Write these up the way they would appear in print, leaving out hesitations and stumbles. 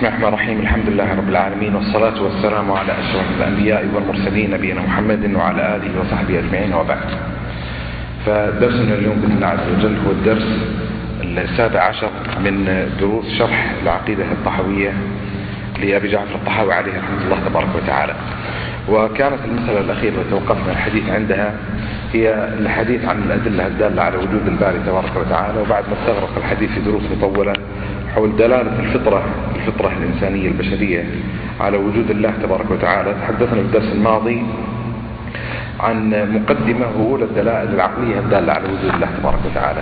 بسم الله الرحمن الرحيم. الحمد لله رب العالمين، والصلاة والسلام على أشرف الأنبياء والمرسلين نبينا محمد وعلى آله وصحبه أجمعين، وبعد. فدرسنا اليوم بإذن الله عز وجل هو الدرس 17 من دروس شرح العقيدة الطحاوية لأبي جعفر الطحاوي عليه رحمة الله تبارك وتعالى. وكانت المسألة الأخيرة التي توقفنا الحديث عندها هي الحديث عن الأدلة الدالة على وجود الباري تبارك وتعالى، وبعد ما استغرق الحديث في دروس مطولة حول دلالة الفطرة الإنسانية البشرية على وجود الله تبارك وتعالى. تحدثنا في الدرس الماضي عن مقدمة وأولى الدلائل العقلية الدالة على وجود الله تبارك وتعالى،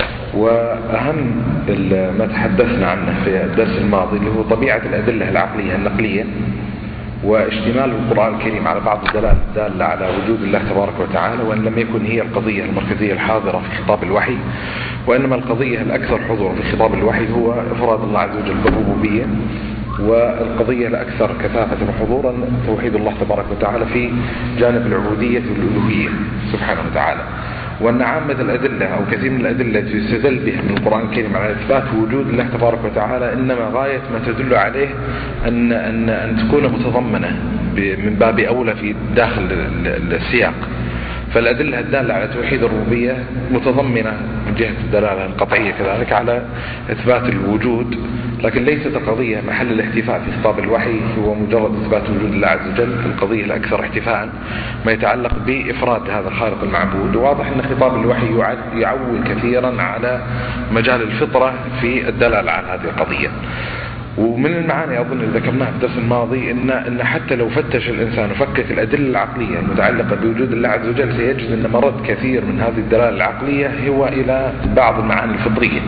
وأهم ما تحدثنا عنه في الدرس الماضي اللي هو طبيعة الأدلة العقلية النقلية واشتمال القرآن الكريم على بعض الدلائل الدالة على وجود الله تبارك وتعالى، وأن لم يكن هي القضية المركزية الحاضرة في خطاب الوحي، وإنما القضية الأكثر حضورا في خطاب الوحي هو إفراد الله عز وجل بالربوبية، والقضية الأكثر كثافة وحضورا توحيد الله تبارك وتعالى في جانب العبودية والألوهية سبحانه وتعالى. وأن عامة الأدلة أو كثير من الأدلة التي يستدل بها من القرآن الكريم على إثبات وجود الله تبارك وتعالى إنما غاية ما تدل عليه أن تكون متضمنة من باب أولى في داخل السياق. فالأدلة الدالة على توحيد الربوبية متضمنة من جهة الدلالة القطعية كذلك على إثبات الوجود، لكن ليست القضية محل الاحتفاء في خطاب الوحي هو مجرد إثبات وجود الله عز وجل. القضية الأكثر احتفاء ما يتعلق بإفراد هذا الخالق المعبود، وواضح أن خطاب الوحي يعول كثيرا على مجال الفطرة في الدلالة على هذه القضية. ومن المعاني أظن اللي ذكرناها في الدرس الماضي إن حتى لو فتش الإنسان وفكك الأدلة العقلية المتعلقة بوجود الله عز وجل سيجد أن مرد كثير من هذه الدلالة العقلية هو إلى بعض المعاني الفطرية،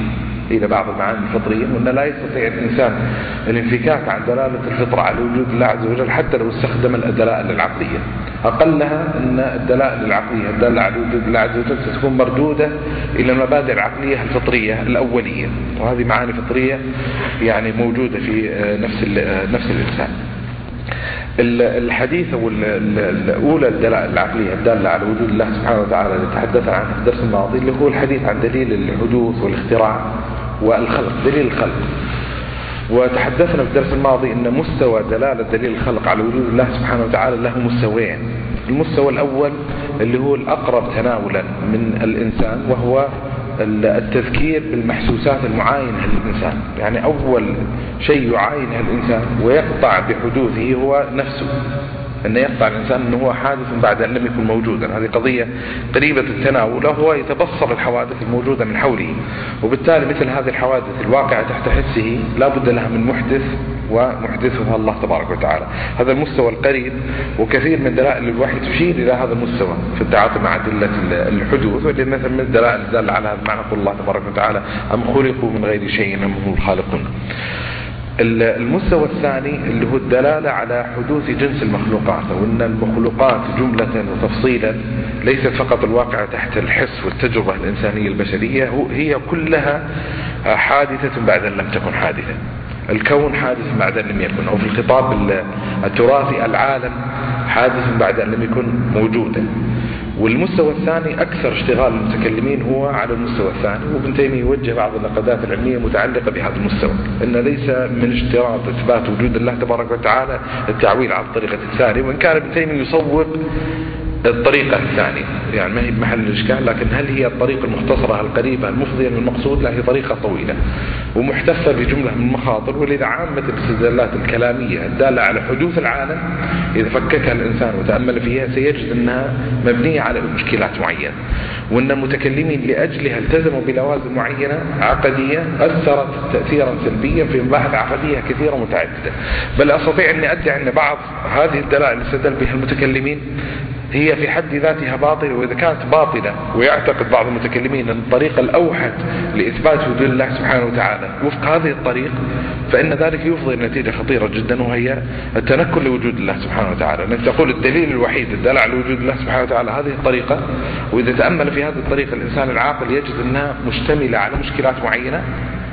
وأن لا يستطيع الإنسان الانفكاك عن دلالة الفطرة على وجود الله عز وجل حتى لو استخدم الدلائل العقلية. أقلها أن الدلائل العقلية الدالة على وجود الله عز وجل ستكون مردودة إلى المبادئ العقلية الفطرية الأولية، وهذه معاني فطرية يعني موجودة في نفس الإنسان. الحديث أو الأولى الدلائل العقلية الدالة على وجود الله سبحانه وتعالى اللي تحدثنا عنه في الدرس الماضي اللي هو الحديث عن دليل الحدوث والاختراع والخلق، دليل الخلق. وتحدثنا في الدرس الماضي أن مستوى دلالة دليل الخلق على وجود الله سبحانه وتعالى له مستويين. المستوى الأول اللي هو الأقرب تناولا من الإنسان، وهو التذكير بالمحسوسات المعاينة للإنسان، يعني أول شيء يعاينه الإنسان ويقطع بحدوثه هو نفسه، أن يقطع الإنسان أنه هو حادث بعد أن لم يكن موجودا. هذه قضية قريبة التناول، وهو يتبصر الحوادث الموجودة من حوله، وبالتالي مثل هذه الحوادث الواقعة تحت حسه لا بد لها من محدث، ومحدثها الله تبارك وتعالى. هذا المستوى القريب، وكثير من دلائل الوحي تشير إلى هذا المستوى في التعاطي مع أدلة الحدوث، واللي مثل من الدلائل الدالة على هذا المعنى قول الله تبارك وتعالى أم خلقوا من غير شيء أم هم الخالقون. المستوى الثاني اللي هو الدلالة على حدوث جنس المخلوقات، وأن المخلوقات جملة وتفصيلا ليست فقط الواقع تحت الحس والتجربة الإنسانية البشرية، هي كلها حادثة بعد أن لم تكن حادثة. الكون حادث بعد أن لم يكن، أو في الخطاب التراثي العالم حادث بعد أن لم يكن موجودا. والمستوى الثاني أكثر اشتغال المتكلمين هو على المستوى الثاني، وابن تيمية يوجه بعض النقدات العلمية متعلقة بهذا المستوى، إن ليس من اشتراط إثبات وجود الله تبارك وتعالى التعويل على الطريقة الثانية، وإن كان ابن تيمية يصوب الطريقة الثانية، يعني ما هي بمحل الإشكال، لكن هل هي الطريقة المختصرة القريبة المفضية للمقصود؟ لا، هي طريقة طويلة ومحتفة بجملة من المخاطر. ولذا عامة الاستدلالات الكلامية الدالة على حدوث العالم إذا فككها الإنسان وتأمل فيها سيجد أنها مبنية على مشكلات معينة، وأن المتكلمين لأجلها التزموا بلوازم معينة عقدية أثرت تأثيرا سلبيا في مباحث عقدية كثيرة متعددة. بل أستطيع أن أدعي أن بعض هذه الدلائل اللي استدل بها المتكلمين هي في حد ذاتها باطلة، وإذا كانت باطلة ويعتقد بعض المتكلمين أن الطريقة الأوحد لإثبات وجود الله سبحانه وتعالى وفق هذه الطريقة، فإن ذلك يفضي نتيجة خطيرة جدا، وهي التنكر لوجود الله سبحانه وتعالى. أنك تقول الدليل الوحيد الدالة على وجود الله سبحانه وتعالى هذه الطريقة، وإذا تأمل في هذه الطريقة الإنسان العاقل يجد أنها مشتملة على مشكلات معينة،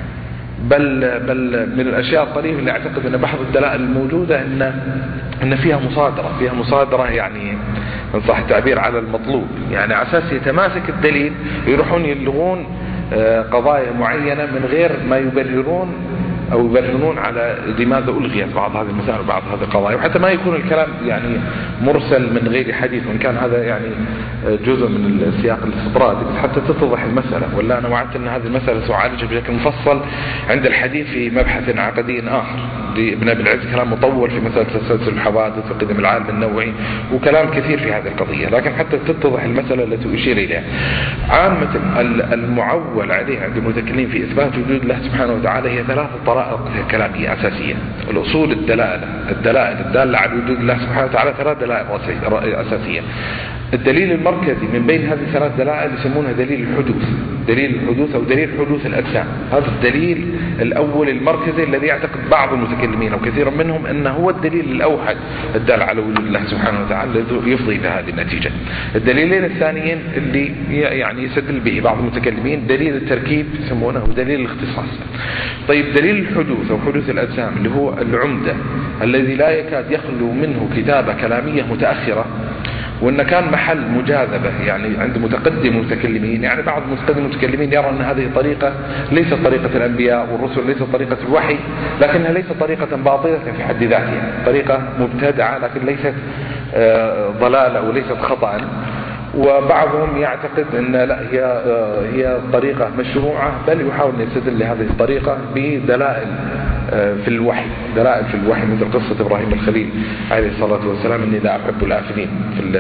بل من الأشياء الطريفة اللي أعتقد أن بعض الدلائل الموجودة أن فيها مصادرة يعني إن صح التعبير على المطلوب، يعني على أساس يتماسك الدليل ويروحون يلغون قضايا معينة من غير ما يبررون أو يبرهنون على لماذا ألغيت بعض هذه المسائل وبعض هذه القضايا، وحتى ما يكون الكلام يعني مرسل من غير حديث، وإن كان هذا يعني جزء من السياق الاستطرادي حتى تتضح المسألة. ولا أنا وعدت أن هذه المسألة سأعالجها بشكل مفصل عند الحديث في مبحث عقدي آخر لابن أبي العز، كلام مطول في مسألة تسلسل الحوادث وقدم العالم النوعي وكلام كثير في هذه القضية، لكن حتى تتضح المسألة التي أشير إليها. عامة المعول عليه عند المتكلمين في إثبات وجود الله سبحانه وتعالى هي 3 طرائق كلامية أساسية. الأصول الدلائل الدالة على وجود الله سبحانه وتعالى 3 دلائل أساسية. الدليل المركزي من بين هذه 3 دلائل يسمونها دليل الحدوث أو دليل حدوث الأجسام. هذا الدليل الأول المركزي الذي يعتقد بعض المتكلمين أو كثير منهم أنه هو الدليل الأوحد الدال على وجود الله سبحانه وتعالى الذي يفضي إلى هذه النتيجة. الدليلين الثانيين اللي يعني يستدل به بعض المتكلمين دليل التركيب يسمونه دليل الاختصاص. طيب دليل الحدوث أو حدوث الأجسام اللي هو العمدة الذي لا يكاد يخلو منه كتابة كلامية متأخرة، وإن كان محل مجاذبة يعني عند متقدم المتكلمين. يعني بعض متقدم المتكلمين يرى أن هذه طريقة ليست طريقة الأنبياء والرسل، ليست طريقة الوحي، لكنها ليست طريقة باطلة في حد ذاتها، طريقة مبتدعة لكن ليست ضلالة وليست خطأ. وبعضهم يعتقد أن لا هي طريقة مشروعة، بل يحاول أن يستدل لهذه الطريقة بدلائل في الوحي، دلائل في الوحي مثل قصة إبراهيم الخليل عليه الصلاة والسلام إني لا أحب الآفلين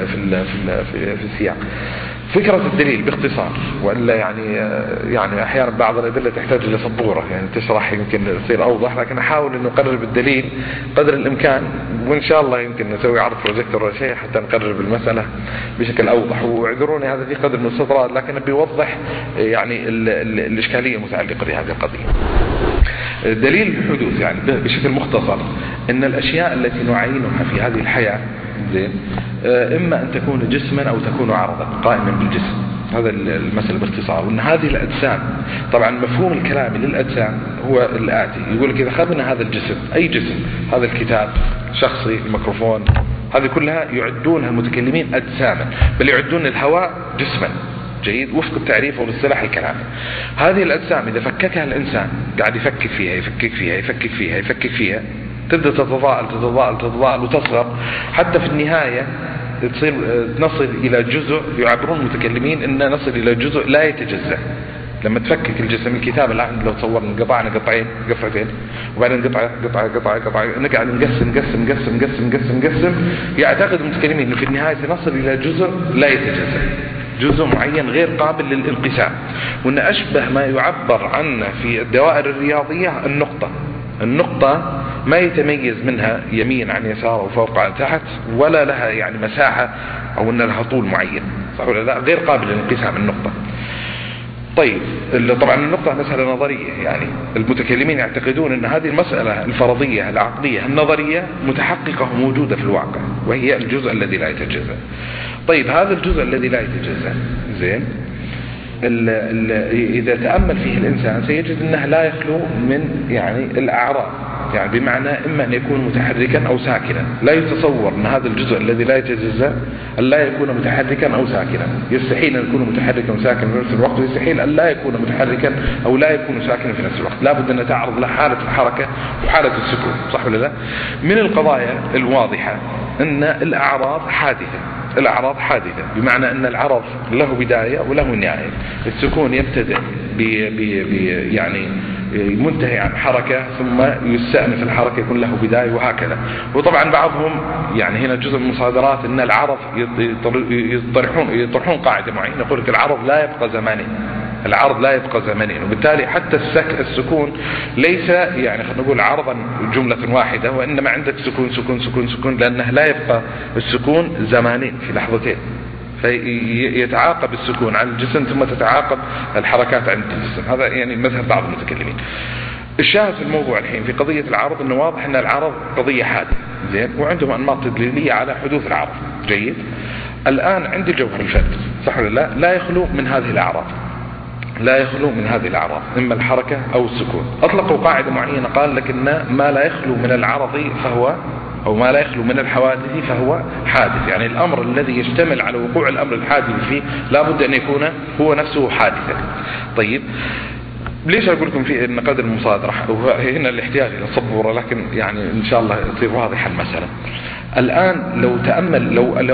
في السياق. فكرة الدليل باختصار، وإلا يعني أحيانا بعض الأدلة تحتاج إلى سبورة يعني تشرح يمكن تصير أوضح، لكن أحاول أن نقرب الدليل قدر الإمكان، وإن شاء الله يمكن نسوي عرض بروجيكتور ولا شيء حتى نقرب المسألة بشكل أوضح. واعذروني هذا في قدر من الاستطراد، لكن بيوضح يعني الإشكالية المتعلقة بهذه القضية. دليل الحدوث يعني بشكل مختصر إن الأشياء التي نعينها في هذه الحياة زين إما أن تكون جسما أو تكون عرضا قائما بالجسم. هذا المسألة باختصار. وأن هذه الأجسام طبعا مفهوم الكلام للأجسام هو الآتي، يقول لك إذا أخذنا هذا الجسم أي جسم، هذا الكتاب شخصي، الميكروفون، هذه كلها يعدونها المتكلمين أجساما، بل يعدون الهواء جسما. جيد، وفق التعريف والاصطلاح الكلامي. هذه الأجسام إذا فككها الإنسان قاعد يفكك فيها تبدأ تتضاءل وتصغر، حتى في النهاية نصل إلى جزء يعبرون المتكلمين إن نصل إلى جزء لا يتجزأ. لما تفكك الجسم الكتاب الآن لو تصورنا قطعنا قطعتين وبعدين قطعة نقعد نقسم يعتقد المتكلمين إنه في النهاية سنصل إلى جزء لا يتجزأ، جزء معين غير قابل للانقسام. وأن أشبه ما يعبر عنه في الدوائر الرياضية النقطة ما يتميز منها يمين عن يسار وفوق عن تحت، ولا لها يعني مساحة أو أن لها طول معين، صح ولا لا؟ غير قابل للانقسام النقطة. طيب طبعا النقطة مسألة نظرية، يعني المتكلمين يعتقدون أن هذه المسألة الفرضية العقلية النظرية متحققة وموجودة في الواقع، وهي الجزء الذي لا يتجزأ. طيب هذا الجزء الذي لا يتجزأ زين إذا تأمل فيه الإنسان سيجد أنه لا يخلو من يعني الأعراض، يعني بمعنى إما أن يكون متحركا أو ساكنا. لا يتصور أن هذا الجزء الذي لا يتجزأ أن لا يكون متحركا أو ساكنا. يستحيل أن يكون متحركا وساكنا في نفس الوقت، ويستحيل أن لا يكون متحركا أو لا يكون ساكنا في نفس الوقت. لا بد أن تعرض له حالة الحركة وحالة السكون، صح ولا لا؟ من القضايا الواضحة أن الأعراض حادثة، بمعنى أن العرض له بداية وله نهاية. السكون يبتدئ يعني منتهي عن حركة ثم يستأنف الحركة يكون له بداية وهكذا. وطبعا بعضهم يعني هنا جزء من المصادرات أن العرض يطرحون قاعدة معينة، يقول لك العرض لا يبقى زمنين، وبالتالي حتى السكون ليس يعني خلينا نقول عرضا جملة واحدة، وإنما عندك سكون لأنه لا يبقى السكون زمانين في لحظتين، فيتعاقب السكون على الجسم ثم تتعاقب الحركات عند الجسم. هذا يعني مذهب بعض المتكلمين. الشاهد في الموضوع الحين في قضية العرض أنه واضح أن العرض قضية حادثة زين، وعندهم أنماط تدليلية على حدوث العرض. جيد، الآن عندي جوهر الفرد، صح ولا لا؟ لا يخلو من هذه الأعراض، إما الحركة أو السكون. أطلقوا قاعدة معينة قال لك إن ما لا يخلو من العرض فهو أو ما لا يخلو من الحوادث فهو حادث. يعني الأمر الذي يشتمل على وقوع الأمر الحادث فيه لا بد أن يكون هو نفسه حادثا. طيب ليش أقول لكم في أن قدر المصادرة هنا الاحتياج إلى صبورة، لكن يعني إن شاء الله تصير واضحة المسألة. الآن لو تأمل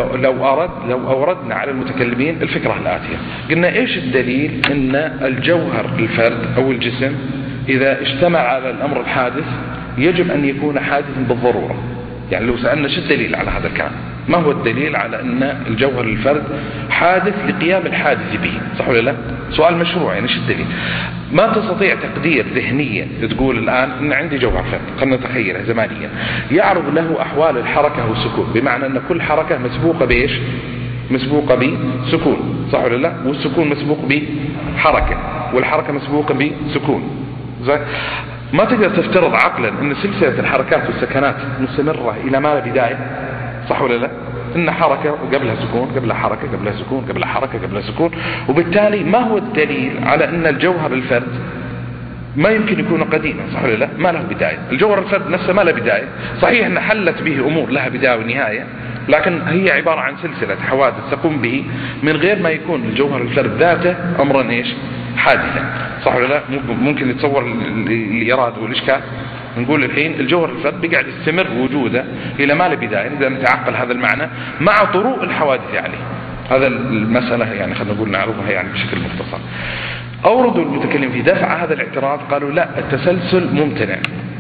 لو أوردنا على المتكلمين الفكرة الآتية، قلنا إيش الدليل أن الجوهر الفرد أو الجسم إذا اجتمع على الأمر الحادث يجب أن يكون حادثا بالضرورة. يعني لو سألنا شو الدليل على هذا الكلام؟ ما هو الدليل على أن الجوهر الفرد حادث لقيام الحادث به؟ صح ولا لا؟ سؤال مشروع. يعني شو الدليل؟ ما تستطيع تقدير ذهنيا تقول الآن أن عندي جوهر فرد، خلنا نتخيله زمانيا، يعرض له أحوال الحركة والسكون، بمعنى أن كل حركة مسبوقة بإيش؟ مسبوقة بسكون، صح ولا لا؟ والسكون مسبوق بحركة، والحركة مسبوقة بسكون. زين؟ ما تقدر تفترض عقلا أن سلسلة الحركات والسكنات مستمرة إلى ما لا بداية، صح ولا لا؟ إن حركة قبلها سكون، قبلها حركة، قبلها سكون، قبلها حركة، قبلها سكون. وبالتالي ما هو الدليل على أن الجوهر الفرد ما يمكن يكون قديما، صح ولا لا؟ ما له بداية. الجوهر الفرد نفسه ما له بداية، صحيح أن حلت به أمور لها بداية ونهاية، لكن هي عبارة عن سلسلة حوادث تقوم به من غير ما يكون الجوهر الفرد ذاته أمرا إيش؟ حادثا، صح ولا لا؟ ممكن يتصور الإرادة والإشكال. نقول الحين الجوهر الفرد بيقعد يستمر وجوده إلى ما لا بداية، نقدر نتعقل هذا المعنى مع طروء الحوادث عليه. هذا المسألة يعني خلينا نقول نعرفها يعني بشكل مختصر. أوردوا المتكلم في دفع هذا الاعتراض، قالوا لا، التسلسل ممتنع.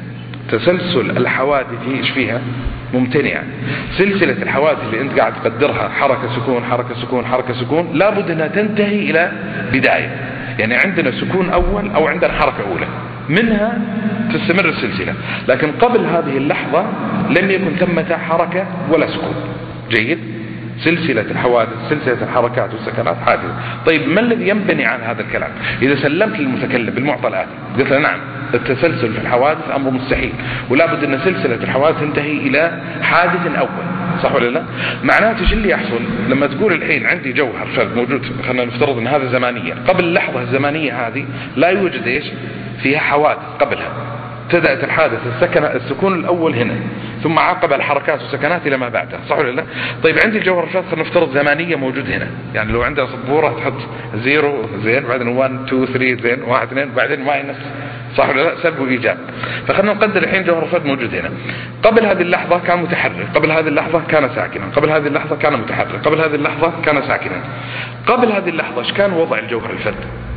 تسلسل الحوادث ايش فيها؟ ممتنعة. سلسلة الحوادث اللي انت قاعد تقدرها حركة سكون حركة سكون حركة سكون لابد انها تنتهي الى بداية. يعني عندنا سكون اول او عندنا حركة اولى، منها تستمر السلسلة، لكن قبل هذه اللحظة لم يكن ثمة حركة ولا سكون. جيد؟ سلسلة الحوادث، سلسلة الحركات والسكنات حادثة. طيب ما الذي ينبني عن هذا الكلام؟ إذا سلمت للمتكلم بالمعطى الآتي، قلت له نعم التسلسل في الحوادث أمر مستحيل، ولا بد أن سلسلة الحوادث تنتهي إلى حادث أول، صح ولا لا؟ معناته ايش اللي يحصل لما تقول الحين عندي جوهر فرد موجود، خلينا نفترض أن هذا زمانيا، قبل اللحظة الزمانية هذه لا يوجد ايش؟ فيها حوادث قبلها. ابتدأت الحادث السكون الأول هنا، ثم عقب الحركات والسكنات إلى ما بعدها، صح ولا لا؟ طيب عندي الجوهر الفرد خلينا نفترض زمانية موجود هنا، يعني لو عندنا سبورة تحط 0 زين، بعدين 1 2 3 زين، 1 2، بعدين ماينس، صح ولا لا؟ سلب وإيجاب. فخلنا نقدر الحين جوهر الفرد موجود هنا، قبل هذه اللحظة كان متحرك، قبل هذه اللحظة كان ساكنا، قبل هذه اللحظة كان متحرك، قبل هذه اللحظة كان ساكنا. قبل هذه اللحظة ايش كان وضع الجوهر الفرد؟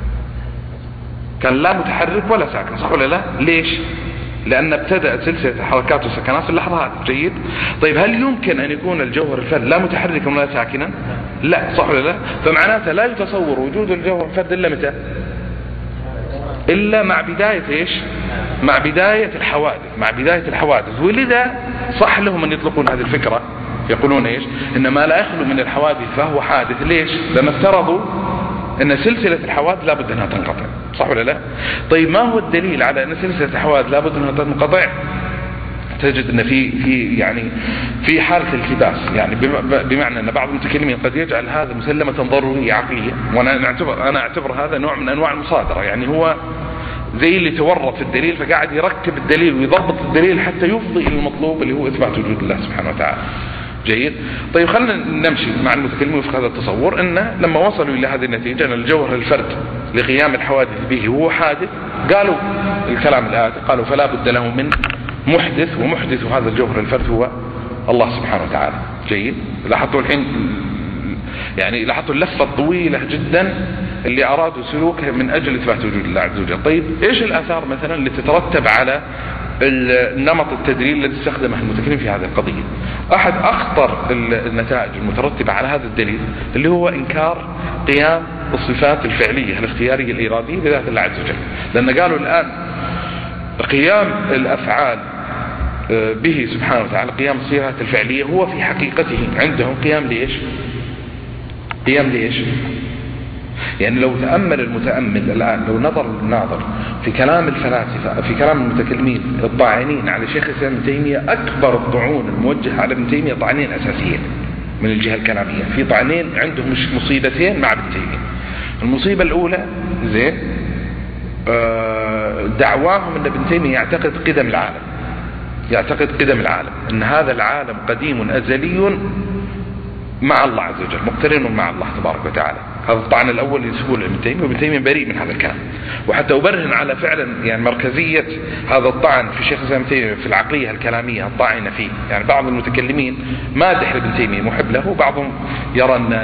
كان لا متحرك ولا ساكن، صح ولا لا؟ ليش؟ لأن ابتدأت سلسلة الحركات والسكنات في اللحظة هذه. جيد؟ طيب هل يمكن أن يكون الجوهر الفرد لا متحركا ولا ساكنا؟ لا، صح ولا لا؟ فمعناته لا يتصور وجود الجوهر الفرد إلا متى؟ إلا مع بداية إيش؟ مع بداية الحوادث، مع بداية الحوادث. ولذا صح لهم أن يطلقون هذه الفكرة، يقولون إيش؟ إن ما لا يخلو من الحوادث فهو حادث. ليش؟ لأن افترضوا أن سلسلة الحوادث لابد أنها تنقطع، صح ولا لا؟ طيب ما هو الدليل على أن سلسلة الحوادث لابد أنها تنقطع؟ تجد أن في حالة التباس، يعني بمعنى أن بعض المتكلمين قد يجعل هذا مسلمة ضرورية عقلية، وأنا أعتبر هذا نوع من أنواع المصادرة. يعني هو زي اللي تورط في الدليل فقاعد يركب الدليل ويضبط الدليل حتى يفضي إلى المطلوب اللي هو إثبات وجود الله سبحانه وتعالى. جيد؟ طيب خلينا نمشي مع المتكلمين وفق هذا التصور، أن لما وصلوا إلى هذه النتيجة أن الجوهر الفرد لقيام الحوادث به هو حادث، قالوا الكلام الآتي، قالوا فلا بد له من محدث، ومحدث هذا الجوهر الفرد هو الله سبحانه وتعالى. جيد؟ لاحظوا الحين يعني لاحظوا اللفة الطويلة جدا اللي أرادوا سلوكها من أجل إثبات وجود الله عز وجل. طيب إيش الآثار مثلا اللي تترتب على النمط التدليل الذي استخدمه المتكلم في هذه القضية؟ أحد أخطر النتائج المترتبة على هذا الدليل اللي هو إنكار قيام الصفات الفعلية الاختيارية الإرادية بذات الله عز وجل. لأن قالوا الآن قيام الأفعال به سبحانه وتعالى، قيام الصفات الفعلية هو في حقيقته عندهم قيام ليش؟ قيام ليش؟ يعني لو تأمل المتأمل الآن، لو نظر الناظر في كلام الفلاسفة، في كلام المتكلمين الطاعنين على شيخ الإسلام ابن تيمية، أكبر الطعون الموجهة على ابن تيمية طعنين أساسيين من الجهة الكلامية. في طعنين عندهم مصيبتين مع ابن تيمية. المصيبة الأولى زين دعواهم أن ابن تيمية يعتقد قدم العالم، يعتقد قدم العالم، أن هذا العالم قديم أزلي مع الله عز وجل، مقترن مع الله تبارك وتعالى. هذا الطعن الأول يسهول ابن تيمية، وابن تيمية بريء من هذا الكلام. وحتى أبرهن على فعلا يعني مركزية هذا الطعن في شيخ الإسلام ابن تيمية في العقلية الكلامية الطاعنة فيه. يعني بعض المتكلمين مادح لابن تيمية محب له، وبعضهم يرى أن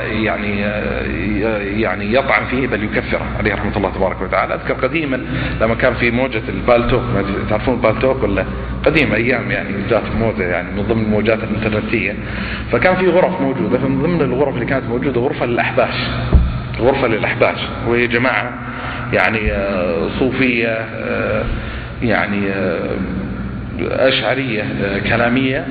يعني يطعن فيه بل يكفره عليه رحمة الله تبارك وتعالى. أذكر قديما لما كان في موجة البالتوك، تعرفون البالتوك ولا؟ قديم أيام يعني جات موجة يعني من ضمن الموجات الانترنتية، فكان في غرف موجودة، فمن ضمن الغرف اللي كانت موجودة غرفة للأحباش، غرفة للأحباش، وهي جماعة يعني صوفية يعني أشعرية كلامية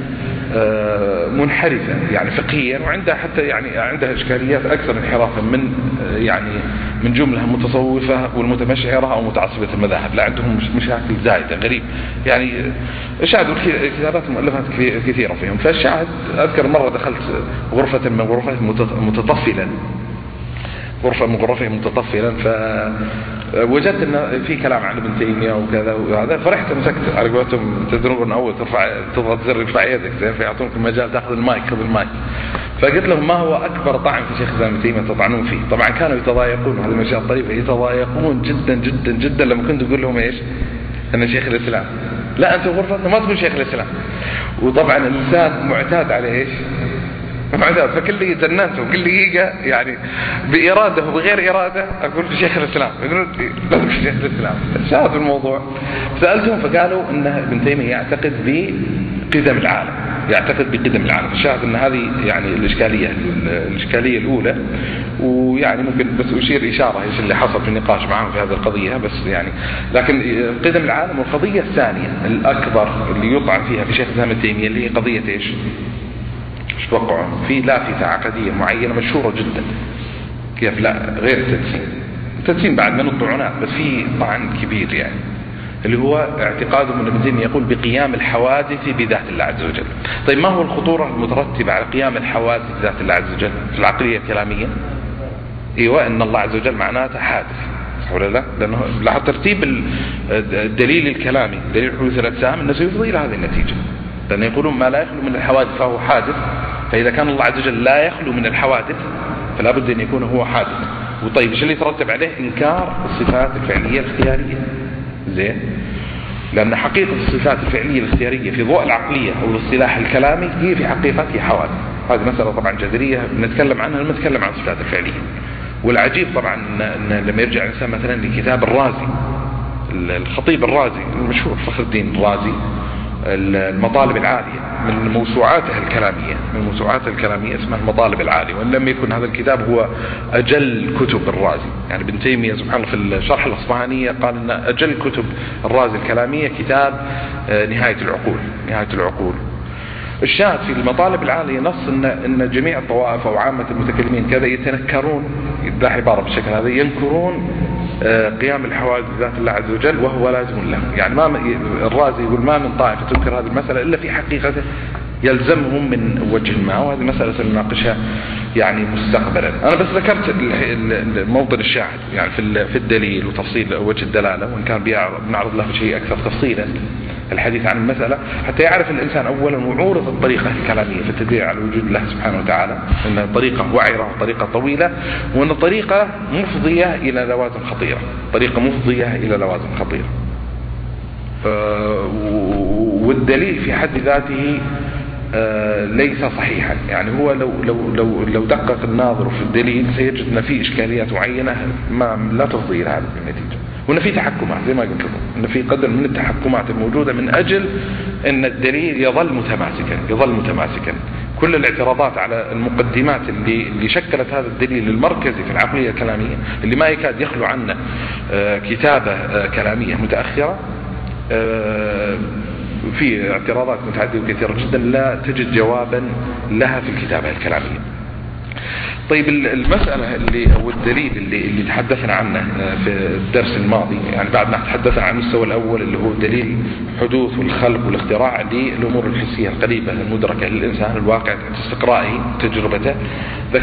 منحرفة يعني فقهيا، وعندها حتى يعني عندها إشكاليات أكثر انحرافا من يعني من جملة متصوفة والمتمشعرة أو متعصبة المذاهب. لا، عندهم مشاكل زايدة غريب يعني. شاهدوا كتابات مؤلفات كثيرة فيهم. فالشاهد أذكر مرة دخلت غرفة من غرفات متطفلا، غرفة من غرفة متطفلا، فوجدت ان في كلام عن ابن تيمية وكذا وهذا، فرحت مسكت على قولتهم تدرون اول تضغط زر يرفع يدك زين فيعطونك المجال تاخذ المايك، خذ المايك. فقلت لهم ما هو اكبر طعن في شيخ الاسلام ابن تيمية تطعنون فيه؟ طبعا كانوا يتضايقون، هذه المشاهد الطريفة، يتضايقون جدا جدا جدا لما كنت اقول لهم ايش؟ ان شيخ الاسلام، لا انت غرفتنا ما تقول شيخ الاسلام. وطبعا الانسان معتاد على ايش؟ فكل اللي جننته وكل دقيقة يعني بإرادة وبغير إرادة أقول شيخ الإسلام، يقولون لازم شيخ الإسلام. شاهدوا الموضوع، سألتهم فقالوا أن ابن تيمية يعتقد بقدم العالم، يعتقد بقدم العالم. الشاهد أن هذه يعني الإشكالية الأولى. ويعني ممكن بس أشير إشارة إيش اللي حصل في النقاش معهم في هذه القضية بس يعني. لكن قدم العالم. والقضية الثانية الأكبر اللي يطعن فيها في شيخ الإسلام ابن تيمية اللي هي قضية إيش؟ توقعوا في لافتة عقدية معينة مشهورة جدا. كيف لا غير التدسين بعد من الطعنات، بس في طعن كبير يعني اللي هو اعتقاده من ابن تيمية يقول بقيام الحوادث بذات الله عز وجل. طيب ما هو الخطورة المترتبة على قيام الحوادث بذات الله عز وجل في العقلية الكلامية؟ ايوه ان الله عز وجل معناته حادث، صح ولا لا؟ لانه لاحظ ترتيب الدليل الكلامي، دليل حدوث الاجسام، انه سيفضي الى هذه النتيجة، لأن يقولون ما لا يخلو من الحوادث فهو حادث. فإذا كان الله عز وجل لا يخلو من الحوادث فلا بد أن يكون هو حادث. وطيب ايش اللي يترتب عليه؟ إنكار الصفات الفعلية الاختيارية. زين، لأن حقيقة الصفات الفعلية الاختيارية في ضوء العقلية أو الاصطلاح الكلامي هي في حقيقتها حوادث. هذه مسألة طبعا جذرية بنتكلم عنها لما نتكلم عن الصفات الفعلية. والعجيب طبعا إن لما يرجع الإنسان مثلا لكتاب الرازي، الخطيب الرازي المشهور فخر الدين الرازي، المطالب العالية من موسوعاته الكلامية اسمها المطالب العالية. وإن لم يكن هذا الكتاب هو أجل كتب الرازي، يعني ابن تيمية سبحان الله في الشرح الأصفهانية قال أن أجل كتب الرازي الكلامية كتاب نهاية العقول. الشاهد في المطالب العالية نص إن جميع الطوائف أو عامة المتكلمين كذا يتنكرون، يدعي عبارة بالشكل هذا، ينكرون قيام الحوادث بذات الله عز وجل وهو لازم له. يعني الرازي يقول ما من طائفة تنكر هذه المسألة إلا في حقيقته يلزمهم من وجه ما، وهذه مسألة سنناقشها يعني مستقبلا. أنا بس ذكرت موطن الشاهد يعني في الدليل وتفصيل وجه الدلالة، وإن كان بنعرض له شيء أكثر تفصيلا الحديث عن المسألة حتى يعرف الإنسان أولا وعورة الطريقة الكلامية في التدليل على وجود الله سبحانه وتعالى، أن طريقة وعرة وطريقة طويلة، وأن طريقة مفضية إلى لوازم خطيرة، والدليل في حد ذاته ليس صحيحا. يعني هو لو دقق الناظر في الدليل سيجد أن في إشكاليات معينة لا تفضي إلى هذه النتيجة، وأن في تحكمات زي ما قلت لكم، أن في قدر من التحكمات الموجودة من أجل أن الدليل يظل متماسكا. كل الاعتراضات على المقدمات اللي شكلت هذا الدليل المركزي في العقلية الكلامية اللي ما يكاد يخلو عنه كتابة كلامية متأخرة، في اعتراضات متعددة وكثيرة جدا لا تجد جوابا لها في الكتابة الكلامية. طيب المسألة أو الدليل اللي تحدثنا عنه في الدرس الماضي، يعني بعد ما تحدثنا عن المستوى الأول اللي هو دليل حدوث والخلق والاختراع للأمور الحسية القريبة المدركة للإنسان الواقع تحت استقرائه تجربته،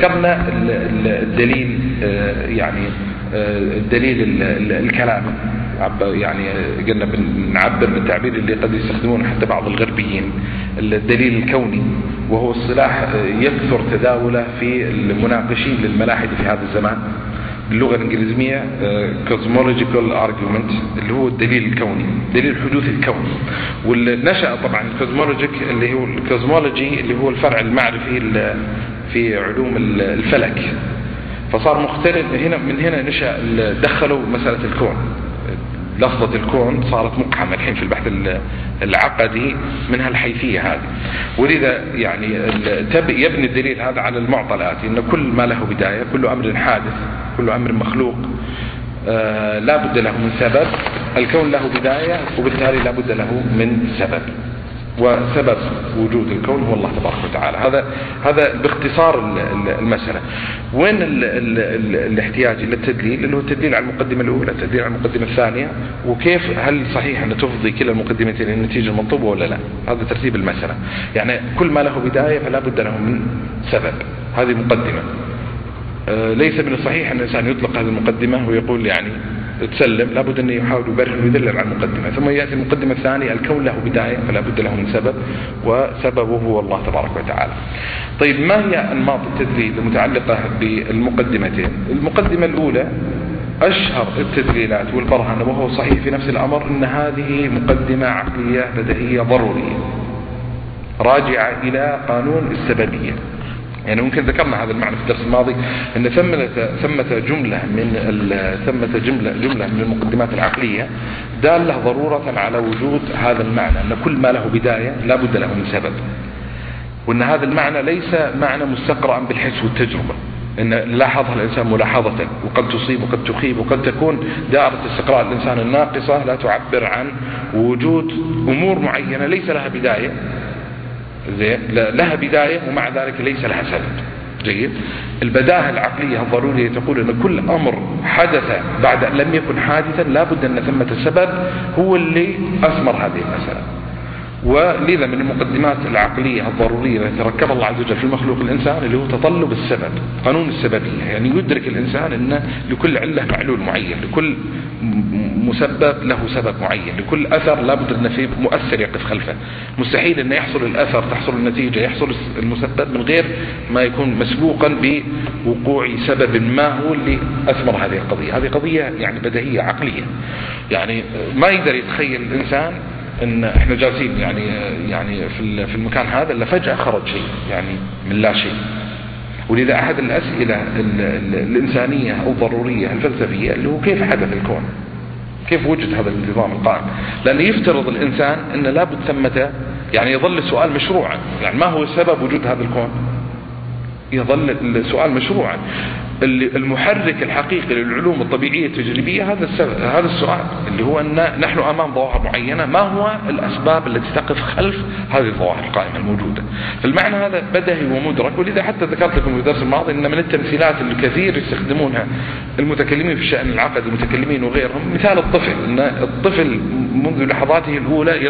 ذكرنا الدليل يعني الدليل الكلامي يعني قلنا بنعبر بالتعبير اللي قد يستخدمونه حتى بعض الغربيين، الدليل الكوني، وهو اصطلاح يكثر تداوله في المناقشين للملاحدة في هذا الزمان باللغة الإنجليزية cosmological argument، اللي هو الدليل الكوني، دليل حدوث الكون. واللي نشأ طبعا الكوزمولوجي اللي هو الكوزمولوجي اللي هو الفرع المعرفي في علوم الفلك، فصار مختلف هنا. من هنا نشأ دخلوا مسألة الكون، لفظة الكون صارت مقحمة الحين في البحث العقدي من هالحيثية هذه. ولذا يعني يبني الدليل هذا على المعطلات، إن كل ما له بداية، كل أمر حادث، كل أمر مخلوق لا بد له من سبب. الكون له بداية وبالتالي لا بد له من سبب، وسبب وجود الكون هو الله تبارك وتعالى. هذا باختصار المسألة. وين الاحتياج إلى التدليل؟ اللي هو التدليل على المقدمة الأولى، التدليل على المقدمة الثانية، وكيف هل صحيح أن تفضي كلا المقدمتين للنتيجة المطلوبة ولا لا. هذا ترتيب المسألة. يعني كل ما له بداية فلا بد له من سبب. هذه مقدمة. ليس من الصحيح أن الإنسان يطلق هذه المقدمة ويقول يعني تسلم، لابد أن يحاول يبرر ويدلل على المقدمة. ثم يأتي المقدمة الثانية، الكون له بداية فلا بد له من سبب، وسببه هو الله تبارك وتعالى. طيب ما هي أنماط التدليل المتعلقة بالمقدمتين؟ المقدمة الأولى أشهر التدليلات والبرهنة، وهو صحيح في نفس الأمر، أن هذه مقدمة عقلية بديهية ضرورية راجعة إلى قانون السببية. يعني ممكن ذكرنا هذا المعنى في الدرس الماضي، أن ثمة جملة من المقدمات العقلية دالة ضرورة على وجود هذا المعنى، أن كل ما له بداية لا بد له من سبب، وأن هذا المعنى ليس معنى مستقرأ بالحس والتجربة، أن لاحظها الإنسان ملاحظة، وقد تصيب وقد تخيب، وقد تكون دائرة استقراء الإنسان الناقصة لا تعبر عن وجود أمور معينة ليس لها بداية، لها بداية ومع ذلك ليس لها سبب. جيد. البداهة العقلية الضرورية تقول أن كل أمر حدث بعد أن لم يكن حادثا لا بد أن ثمة سبب هو اللي أثمر هذه المسألة. ولذا من المقدمات العقلية الضرورية التي ركب الله عز وجل في المخلوق الإنسان اللي هو تطلب السبب، قانون السببية. يعني يدرك الإنسان أن لكل علة معلول معين، لكل مسبب له سبب معين، لكل أثر لا بد أن فيه مؤثر يقف خلفه. مستحيل أن يحصل الأثر، تحصل النتيجة، يحصل المسبب من غير ما يكون مسبوقا بوقوع سبب ما هو اللي أثمر هذه القضية. هذه قضية يعني بديهية عقلية. يعني ما يقدر يتخيل الإنسان ان احنا جالسين يعني في المكان هذا الا فجأة خرج شيء يعني من لا شيء. ولذا احد الاسئلة الانسانية او الضرورية الفلسفية اللي هو كيف حدث الكون، كيف وجد هذا النظام القائم، لان يفترض الانسان ان لابد ثمة يعني يظل السؤال مشروعا، يعني ما هو سبب وجود هذا الكون، يظل السؤال مشروعا. المحرك الحقيقي للعلوم الطبيعية التجريبية هذا السؤال اللي هو أن نحن أمام ظواهر معينة، ما هو الأسباب التي تقف خلف هذه الظواهر القائمة الموجودة. فالمعنى هذا بدهي ومدرك. ولذا حتى ذكرت لكم في الدرس الماضي أن من التمثيلات الكثير يستخدمونها المتكلمين في الشأن العقد، المتكلمين وغيرهم، مثال الطفل، أن الطفل منذ لحظاته الأولى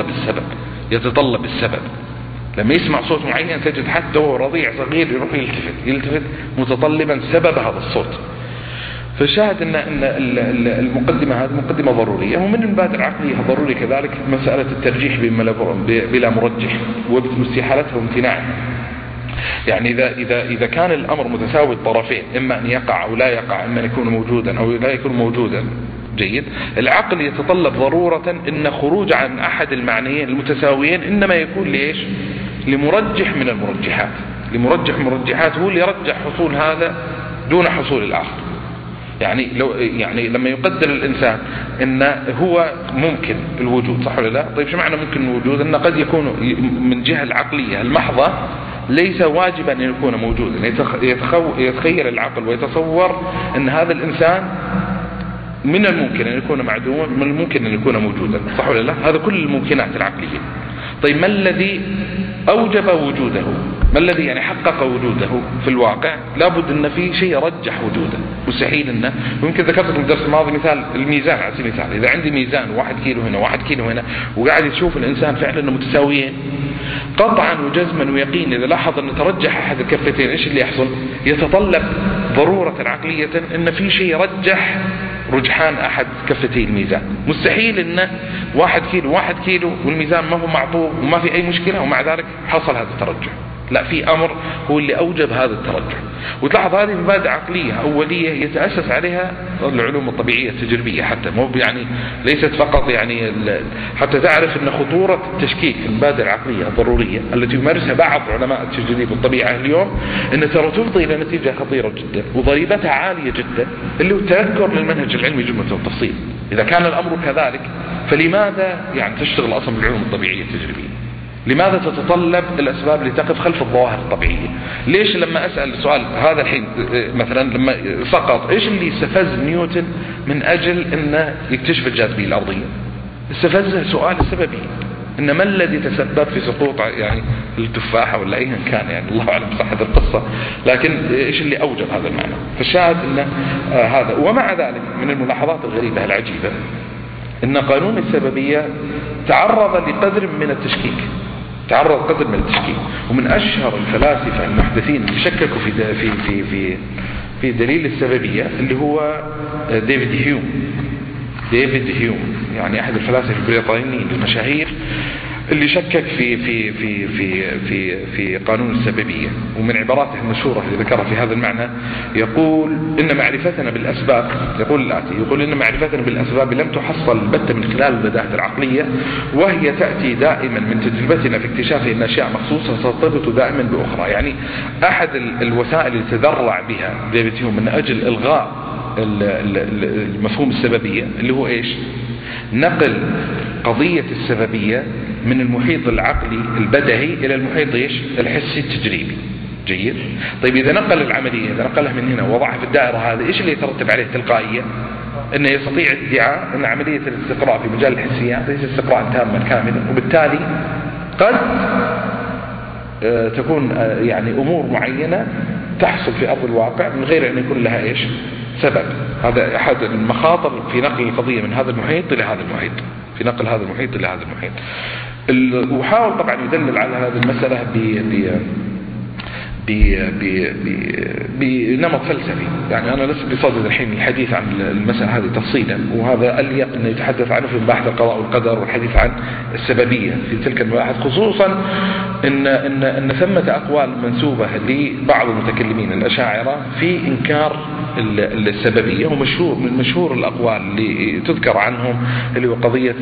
يتطلب السبب. لما يسمع صوت معين تجد حتى هو رضيع صغير يروح يلتفت متطلبا سبب هذا الصوت. فالشاهد ان المقدمة هذه مقدمة ضرورية. ومن المبادئ العقلية الضرورية كذلك مسألة الترجيح بلا مرجح واستحالته وامتناعه. يعني إذا كان الأمر متساوي الطرفين، إما أن يقع أو لا يقع، إما أن يكون موجودا أو لا يكون موجودا، جيد، العقل يتطلب ضرورة ان خروج عن احد المعنيين المتساويين انما يكون ليش؟ لمرجح من المرجحات. لمرجح مرجحات هو اللي يرجح حصول هذا دون حصول الاخر. يعني لما يقدر الانسان ان هو ممكن الوجود، صح ولا لا؟ طيب شو معنى ممكن الوجود؟ ان قد يكون من جهة العقلية المحضة ليس واجبا ان يكون موجودا. يتخيل العقل ويتصور ان هذا الانسان من الممكن أن يكون معدوما، من الممكن أن يكون موجودا، صح ولا لا؟ هذا كل الممكنات العقلية. طيب ما الذي أوجب وجوده؟ ما الذي يعني حقق وجوده في الواقع؟ لابد أن في شيء يرجح وجوده. مستحيل أنه، ويمكن ذكرت لكم الدرس الماضي مثال الميزان على سبيل المثال. إذا عندي ميزان 1 كيلو هنا 1 كيلو هنا وقاعد يشوف الإنسان فعلا أنه متساويين، قطعا وجزما ويقين إذا لاحظ أن ترجح أحد الكفتين إيش اللي يحصل؟ يتطلب ضرورة عقلية أن في شيء يرجح رجحان أحد كفتي الميزان. مستحيل إن 1 كيلو 1 كيلو والميزان ما هو معطوب وما في أي مشكلة ومع ذلك حصل هذا الترجح. لا، في أمر هو اللي أوجب هذا الترجح. وتلاحظ هذه مبادئ عقلية أولية يتأسس عليها العلوم الطبيعية التجريبية، حتى مو يعني ليست فقط يعني حتى تعرف أن خطورة التشكيك في المبادئ العقلية الضرورية التي يمارسها بعض علماء التجريب والطبيعة اليوم، أن ترى تفضي إلى نتيجة خطيرة جدا وضريبتها عالية جدا، اللي هو التنكر للمنهج العلمي جملة والتفصيل. إذا كان الأمر كذلك فلماذا يعني تشتغل أصلا بالعلوم الطبيعية التجريبية؟ لماذا تتطلب الأسباب لتقف خلف الظواهر الطبيعية؟ ليش لما أسأل السؤال هذا الحين مثلا لما سقط إيش اللي استفز نيوتن من أجل أنه يكتشف الجاذبية الأرضية؟ استفزه سؤال السببي، إن ما الذي تسبب في سقوط يعني التفاحة ولا أيا كان، يعني الله أعلم صحة القصة، لكن إيش اللي أوجب هذا المعنى؟ فالشاهد أن هذا. ومع ذلك من الملاحظات الغريبة العجيبة إن قانون السببية تعرض لقدر من التشكيك، ومن أشهر الفلاسفة المحدثين اللي شككوا في دليل السببية اللي هو ديفيد هيوم، يعني أحد الفلاسفة البريطانيين المشاهير اللي شكك في قانون السببية. ومن عباراته المشهورة اللي ذكرها في هذا المعنى يقول إن معرفتنا بالأسباب، يقول إن معرفتنا بالأسباب لم تحصل البتة من خلال البداهة العقلية، وهي تأتي دائما من تجربتنا في اكتشاف أن أشياء مخصوصة ترتبط دائما بأخرى. يعني أحد الوسائل اللي تذرع بها ديفيد هيوم من أجل إلغاء المفهوم السببية اللي هو إيش؟ نقل قضية السببية من المحيط العقلي البدهي إلى المحيط إيش؟ الحسي التجريبي. جيد. طيب إذا نقل العملية، إذا نقلها من هنا ووضعها في الدائرة هذه، إيش اللي يترتب عليه تلقائيا؟ إنه يستطيع ادعاء أن عملية الاستقراء في مجال الحسيات ليس استقراء تاما كاملا، وبالتالي قد تكون يعني أمور معينة تحصل في أرض الواقع من غير أن يكون لها إيش؟ سبب. هذا أحد المخاطر في نقل القضية من هذا المحيط إلى هذا المحيط، في نقل هذا المحيط إلى هذا المحيط. وحاول طبعا يدلل على هذه المسألة بنمط فلسفي. يعني أنا لست بصدد الحين الحديث عن المسألة هذه تفصيلا، وهذا أليق أن يتحدث عنه في مباحث القضاء والقدر والحديث عن السببية في تلك المباحث، خصوصا إن ثمة أقوال منسوبة لبعض المتكلمين الأشاعرة في إنكار السببية، ومشهور من مشهور الأقوال اللي تذكر عنهم اللي هو قضية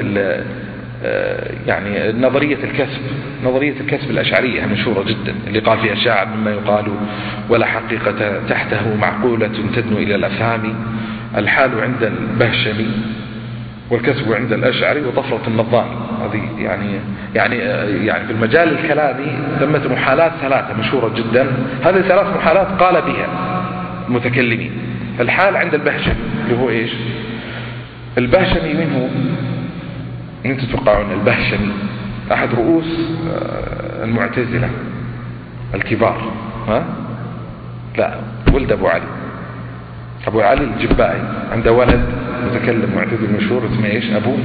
يعني نظرية الكسب الأشعرية مشهورة جدا، اللي قال فيها الشاعر مما يقال ولا حقيقة تحته معقولة تدنو إلى الأفهام، الحال عند البهشمي والكسب عند الأشعري وطفرة النظام. هذه يعني في المجال الكلامي ثمة محالات 3 مشهورة جدا. هذه 3 محالات قال بها المتكلمين. الحال عند البهشمي اللي هو إيش؟ البهشمي من هو؟ أنتم تتوقعون البهشمي أحد رؤوس المعتزلة الكبار، ها؟ لا، ولد أبو علي الجبائي، عنده ولد متكلم معتزل مشهور اسمه إيش؟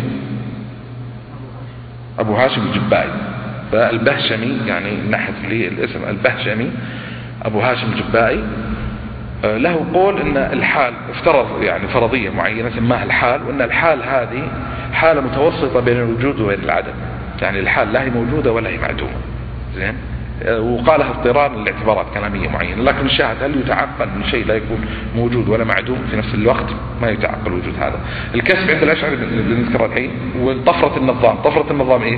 أبو هاشم الجبائي. فالبهشمي يعني نحت لي الاسم البهشمي أبو هاشم الجبائي له قول إن الحال افترض يعني فرضية معينة سماها الحال، وإن الحال هذه حالة متوسطة بين الوجود وبين العدم، يعني الحال لا هي موجودة ولا هي معدومة. زين. وقالها اضطرار لاعتبارات كلامية معينة، لكن الشاهد هل يتعقل من شيء لا يكون موجود ولا معدوم في نفس الوقت؟ ما يتعقل وجود هذا. الكسب عند الأشعري اللي نذكره الحين، وطفرة النظام إيش؟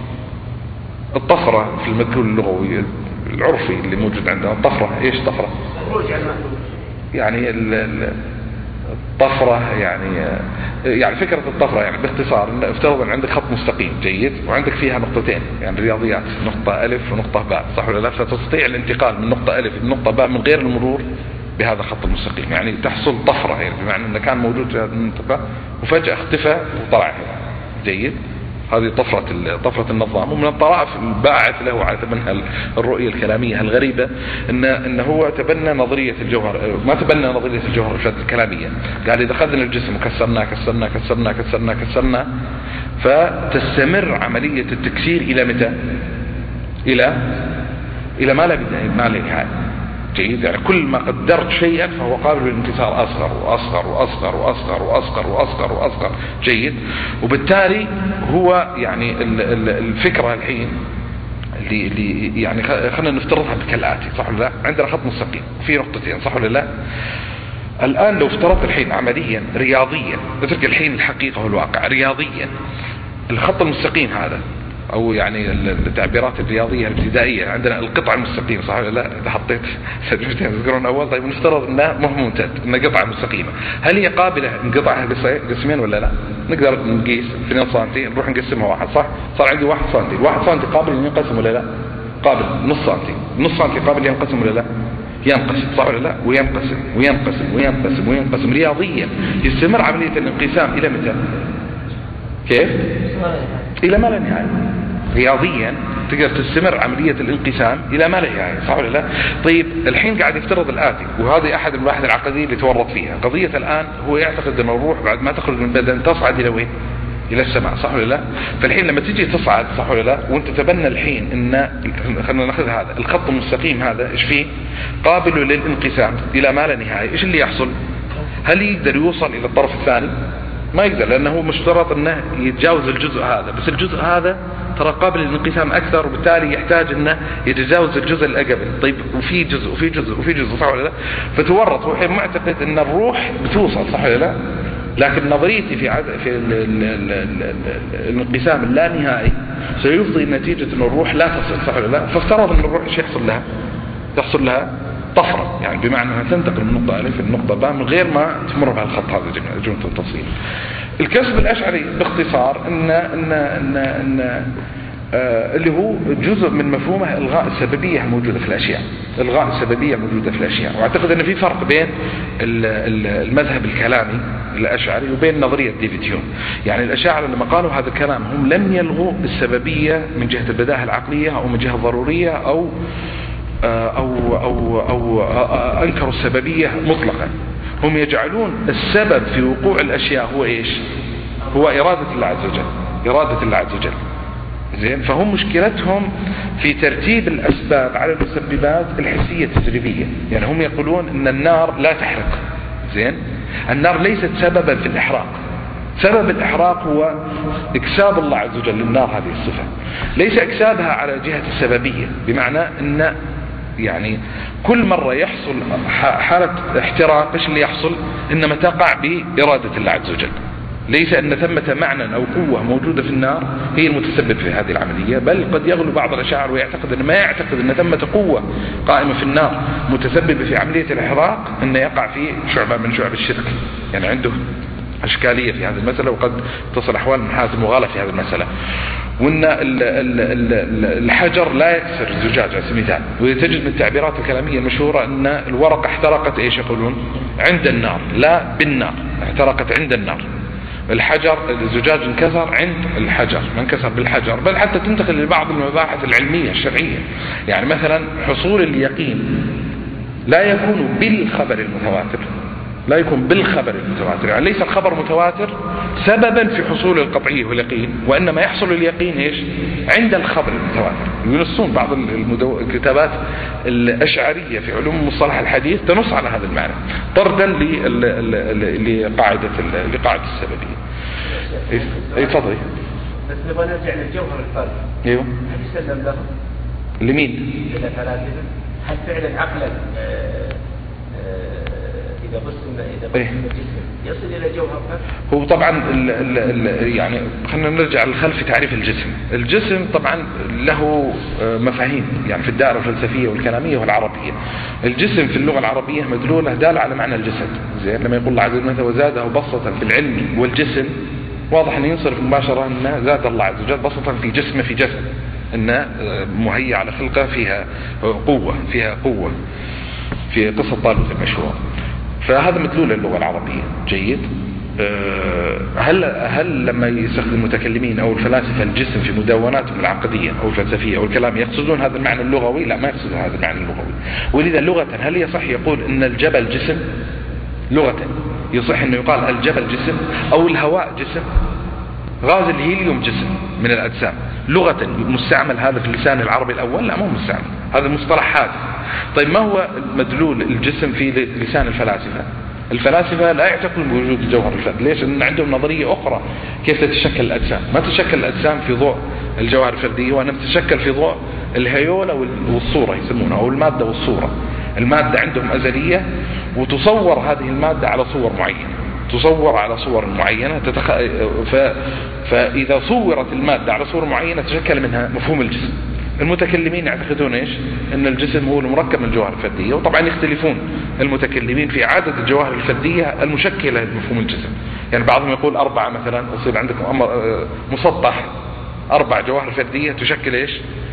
الطفرة في المدلول اللغوي العرفي اللي موجود عندنا. الطفرة إيش؟ طفرة يعني الطفرة يعني فكرة الطفرة يعني باختصار افترض ان عندك خط مستقيم جيد وعندك فيها نقطتين، يعني رياضيات، نقطة ألف ونقطة باء، صح ولا لا؟ فتستطيع الانتقال من نقطة ألف لنقطة باء من غير المرور بهذا الخط المستقيم، يعني تحصل طفرة، يعني بمعنى انه كان موجود في هذه المنطقة وفجأة اختفى وطلع هنا. جيد. هذه طفرة النظام. ومن الطرائف الباعث له على تبنى الرؤية الكلامية الغريبة إن هو تبنى نظرية الجوهر، ما تبنى نظرية الجوهر الكلامية. قال إذا أخذنا الجسم وكسرناه فتستمر عملية التكسير إلى متى؟ إلى ما لا نهاية. جيد. يعني كل ما قدرت شيئا فهو قابل للانكسار أصغر وأصغر وأصغر وأصغر وأصغر وأصغر وأصغر. جيد. وبالتالي هو يعني الفكرة الحين اللي يعني خلينا نفترضها كالآتي، صح ولا لا؟ عندنا خط مستقيم وفي نقطتين، صح ولا لا؟ الآن لو افترضت الحين عمليا رياضيا، اترك الحين الحقيقة والواقع، رياضيا الخط المستقيم هذا او يعني التعبيرات الرياضية الابتدائية عندنا القطعة المستقيمة، صح ولا لا؟ اذا حطيت سجلتين تذكرون اول، طيب نفترض انها مو ممتد، انها قطعة مستقيمة، هل هي قابلة نقطعها قسمين ولا لا؟ نقدر نقيس 2 سنتي نروح نقسمها 1، صح؟ صار عندي 1 سنتي، 1 سنتي قابل ان ينقسم ولا لا؟ قابل. نص سنتي، نص سنتي قابل ان ينقسم ولا لا؟ ينقسم، صح ولا لا؟ وينقسم وينقسم وينقسم وينقسم رياضيا. يستمر عملية الانقسام الى متى؟ كيف؟ الى ما لا نهاية. رياضيا تقدر تستمر عملية الانقسام الى ما لا نهاية، صح ولا لا؟ طيب الحين قاعد يفترض الآتي، وهذه احد المباحث العقدية اللي تورط فيها. قضية الآن هو يعتقد ان الروح بعد ما تخرج من البدن تصعد الى وين؟ الى السماء، صح ولا لا؟ فالحين لما تيجي تصعد، صح ولا لا؟ وانت تبنى الحين ان خلينا ناخذ هذا الخط المستقيم هذا ايش فيه؟ قابل للانقسام الى ما لا نهاية. ايش اللي يحصل؟ هل يقدر يوصل الى الطرف الثاني؟ ما يقدر، لانه مشترط انه يتجاوز الجزء هذا، بس الجزء هذا ترى قابل للانقسام اكثر، وبالتالي يحتاج انه يتجاوز الجزء الاقرب. طيب وفي جزء وفي جزء وفي جزء، صح ولا لا؟ فتورط. هو معتقد ان الروح بتوصل، صح ولا لا؟ لكن نظريتي في الانقسام اللانهائي سيفضي نتيجة ان الروح لا تصل، صح ولا لا؟ فافترض ان الروح ايش يحصل لها؟ تحصل لها طفرة، يعني بمعنى انها تنتقل من نقطة ألف للنقطة باء من غير ما تمر بهالخط هذا جملة التفصيل. الكسب الأشعري باختصار ان اللي هو جزء من مفهومه الغاء السببية الموجودة في الأشياء. الغاء السببية موجودة في الأشياء. واعتقد ان في فرق بين المذهب الكلامي الأشعري وبين نظرية ديفيد هيوم. يعني الأشاعرة لما قالوا هذا الكلام هم لم يلغوا السببية من جهة البداهة العقلية او من جهة الضرورية او أنكروا السببية مطلقا. هم يجعلون السبب في وقوع الأشياء هو إيش؟ هو إرادة الله عز وجل، إرادة الله عز وجل. زين. فهم مشكلتهم في ترتيب الأسباب على المسببات الحسية التجريبية. يعني هم يقولون أن النار لا تحرق. زين. النار ليست سببا في الإحراق. سبب الإحراق هو إكساب الله عز وجل للنار هذه الصفة، ليس إكسابها على جهة السببية، بمعنى أن يعني كل مرة يحصل حالة احتراق ايش اللي يحصل؟ إنما تقع بإرادة الله عز وجل. ليس أن ثمة معنى أو قوة موجودة في النار هي المتسبب في هذه العملية، بل قد يغلو بعض الأشاعر ويعتقد أن ما يعتقد أن ثمة قوة قائمة في النار متسببة في عملية الإحراق، أن يقع في شعبة من شعب الشرك. يعني عنده أشكالية في هذه المسألة، وقد تصل أحوال من حازم وغالة في هذه المسألة. وأن الحجر لا يكسر الزجاج على سبيل المثال. وتجد من التعبيرات الكلامية المشهورة أن الورقة احترقت إيش يقولون؟ عند النار، لا بالنار، احترقت عند النار. الحجر الزجاج انكسر عند الحجر، ما انكسر بالحجر. بل حتى تنتقل لبعض المباحث العلمية الشرعية. يعني مثلا حصول اليقين لا يكون بالخبر المتواتر، لا يكون بالخبر المتواتر. يعني ليس الخبر متواتر سببا في حصول القطعية واليقين، وإنما يحصل اليقين إيش؟ عند الخبر المتواتر. ينصون بعض الكتابات الأشعرية في علوم مصطلح الحديث تنص على هذا المعنى طردا لقاعدة السببية. تفضلي. بس نبغى نرجع للجوهر الفرق. ايوه. هل يسلم له؟ لمين؟ هل فعلا عقلا إذا قسم الجسم يصل إلى جوهر فرق؟ هو طبعا يعني خلينا نرجع للخلف في تعريف الجسم. الجسم طبعا له مفاهيم، يعني في الدائرة الفلسفية والكلامية والعربية. الجسم في اللغة العربية مدلولة دال على معنى الجسد. زين. لما يقول الله عز وجل وزاده بسطة في العلم والجسم، واضح أن ينصرف مباشرة أن زاد الله عز وجل بسطة في جسمه، في جسد أن مهيئ على خلقه فيها قوة في قصة طالوت المشهورة. فهذا مدلول اللغة العربية. جيد. هل لما يستخدم المتكلمين أو الفلاسفة الجسم في مدوناتهم العقدية أو الفلسفية أو الكلام يقصدون هذا المعنى اللغوي؟ لا، ما يقصدون هذا المعنى اللغوي. ولذا لغة هل يصح يقول إن الجبل جسم؟ لغة يصح أنه يقال الجبل جسم أو الهواء جسم؟ غاز الهيليوم جسم من الأجسام. لغة مستعمل هذا في اللسان العربي الأول؟ لا، مو مستعمل. هذا مصطلح حادث. طيب ما هو مدلول الجسم في لسان الفلاسفة؟ الفلاسفة لا يعتقدون بوجود الجوهر الفردي. ليش؟ لأن عندهم نظرية أخرى كيف تتشكل الأجسام. ما تتشكل الأجسام في ضوء الجوهر الفردية، وأنها تتشكل في ضوء الهيولة والصورة يسمونها، أو المادة والصورة. المادة عندهم أزلية، وتصور هذه المادة على صور معينة، تصور على صور معينة فإذا صورت المادة على صور معينة تشكل منها مفهوم الجسم. المتكلمين يعتقدون إيش؟ أن الجسم هو المركب من الجوهر الفردية، وطبعا يختلفون المتكلمين في عدد الجواهر الفردية المشكلة لمفهوم الجسم. يعني بعضهم يقول 4 مثلا، يصير عندكم مسطح 4 جواهر فردية تشكل إيش؟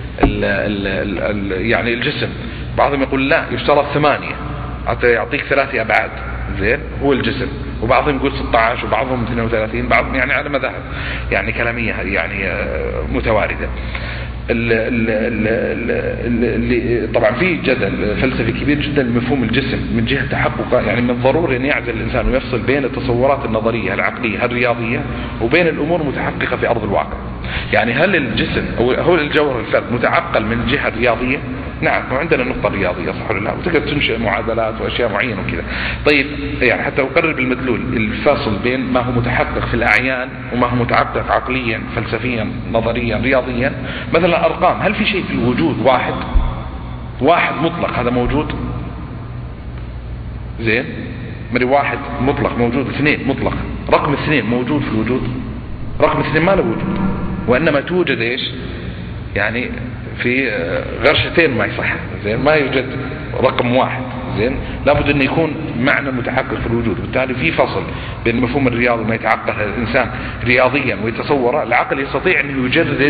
يعني الجسم. بعضهم يقول لا، يشترط 8 حتى يعطيك 3 أبعاد زين هو الجسم. وبعضهم يقول 16، وبعضهم 32، بعضهم يعني على مذاهب يعني كلامية يعني متواردة. طبعا في جدل فلسفي كبير جدا لمفهوم الجسم من جهة تحققه. يعني من الضروري أن يعزل الإنسان ويفصل بين التصورات النظرية العقلية الرياضية وبين الأمور المتحققة في أرض الواقع. يعني هل الجسم أو هو الجوهر الفرد متعقل من الجهة الرياضية؟ نعم، وعندنا النقطة الرياضية صح ولا لا، وتقدر تنشئ معادلات وأشياء معينة وكذا. طيب يعني حتى أقرب المدلول الفاصل بين ما هو متحقق في الأعيان وما هو متحقق عقليا فلسفيا نظريا رياضيا. مثلا الأرقام، هل في شيء في الوجود واحد مطلق هذا موجود؟ زين مري 1 مطلق موجود، 2 مطلق، رقم 2 موجود في الوجود؟ رقم 2 ما له وجود، وإنما توجد إيش؟ يعني في غرشتين ما يصح. زين ما يوجد رقم 1. زين لابد أن يكون معنى متحقق في الوجود. بالتالي في فصل بين مفهوم الرياضي ما يتعقل الإنسان رياضيا ويتصوره. العقل يستطيع أن يجرد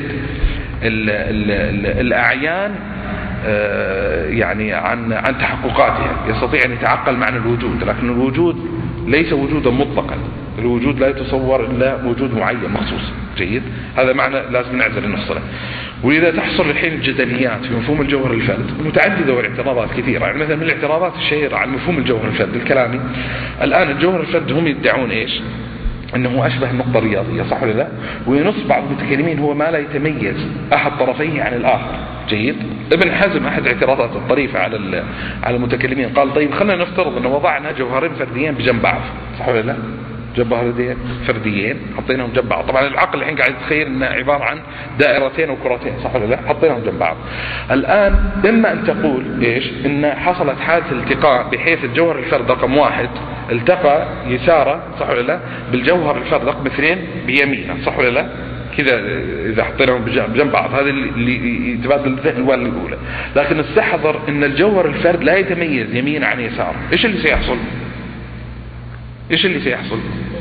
الأعيان يعني عن تحققاتها، يستطيع أن يتعقل معنى الوجود، لكن الوجود ليس وجودا مطلقا. الوجود لا يتصور إلا وجود معين مخصوص. جيد، هذا معنى لازم نعزل نفصله. ولذا تحصل الحين الجدليات في مفهوم الجوهر الفرد متعددة والاعتراضات كثيرة. يعني مثلا من الاعتراضات الشهيرة عن مفهوم الجوهر الفرد الكلامي، الآن الجوهر الفرد هم يدعون إيش؟ أنه أشبه النقطة الرياضية صح ولا لا؟ وينص بعض المتكلمين هو ما لا يتميز أحد طرفيه عن الآخر. جيد، ابن حزم أحد اعتراضات الطريفة على المتكلمين قال طيب خلينا نفترض أنه وضعنا جوهرين فرديين بجنب بعض صح ولا لا؟ جوهرين فرديين حطيناهم جنب بعض. طبعا العقل الحين قاعد يتخيل انه عبارة عن دائرتين وكرتين صح ولا لا؟ حطيناهم جنب بعض. الآن إما أن تقول إيش؟ إن حصلت حالة التقاء بحيث الجوهر الفرد رقم 1 التقى يساره صح ولا لا بالجوهر الفرد رقم 2 بيمينه صح ولا لا؟ كذا إذا حطيناهم بجنب بعض هذا اللي يتبادل الذهن الأولى الأولى. لكن استحضر إن الجوهر الفرد لا يتميز يمين عن يسار. إيش اللي سيحصل؟ إيش اللي سيحصل؟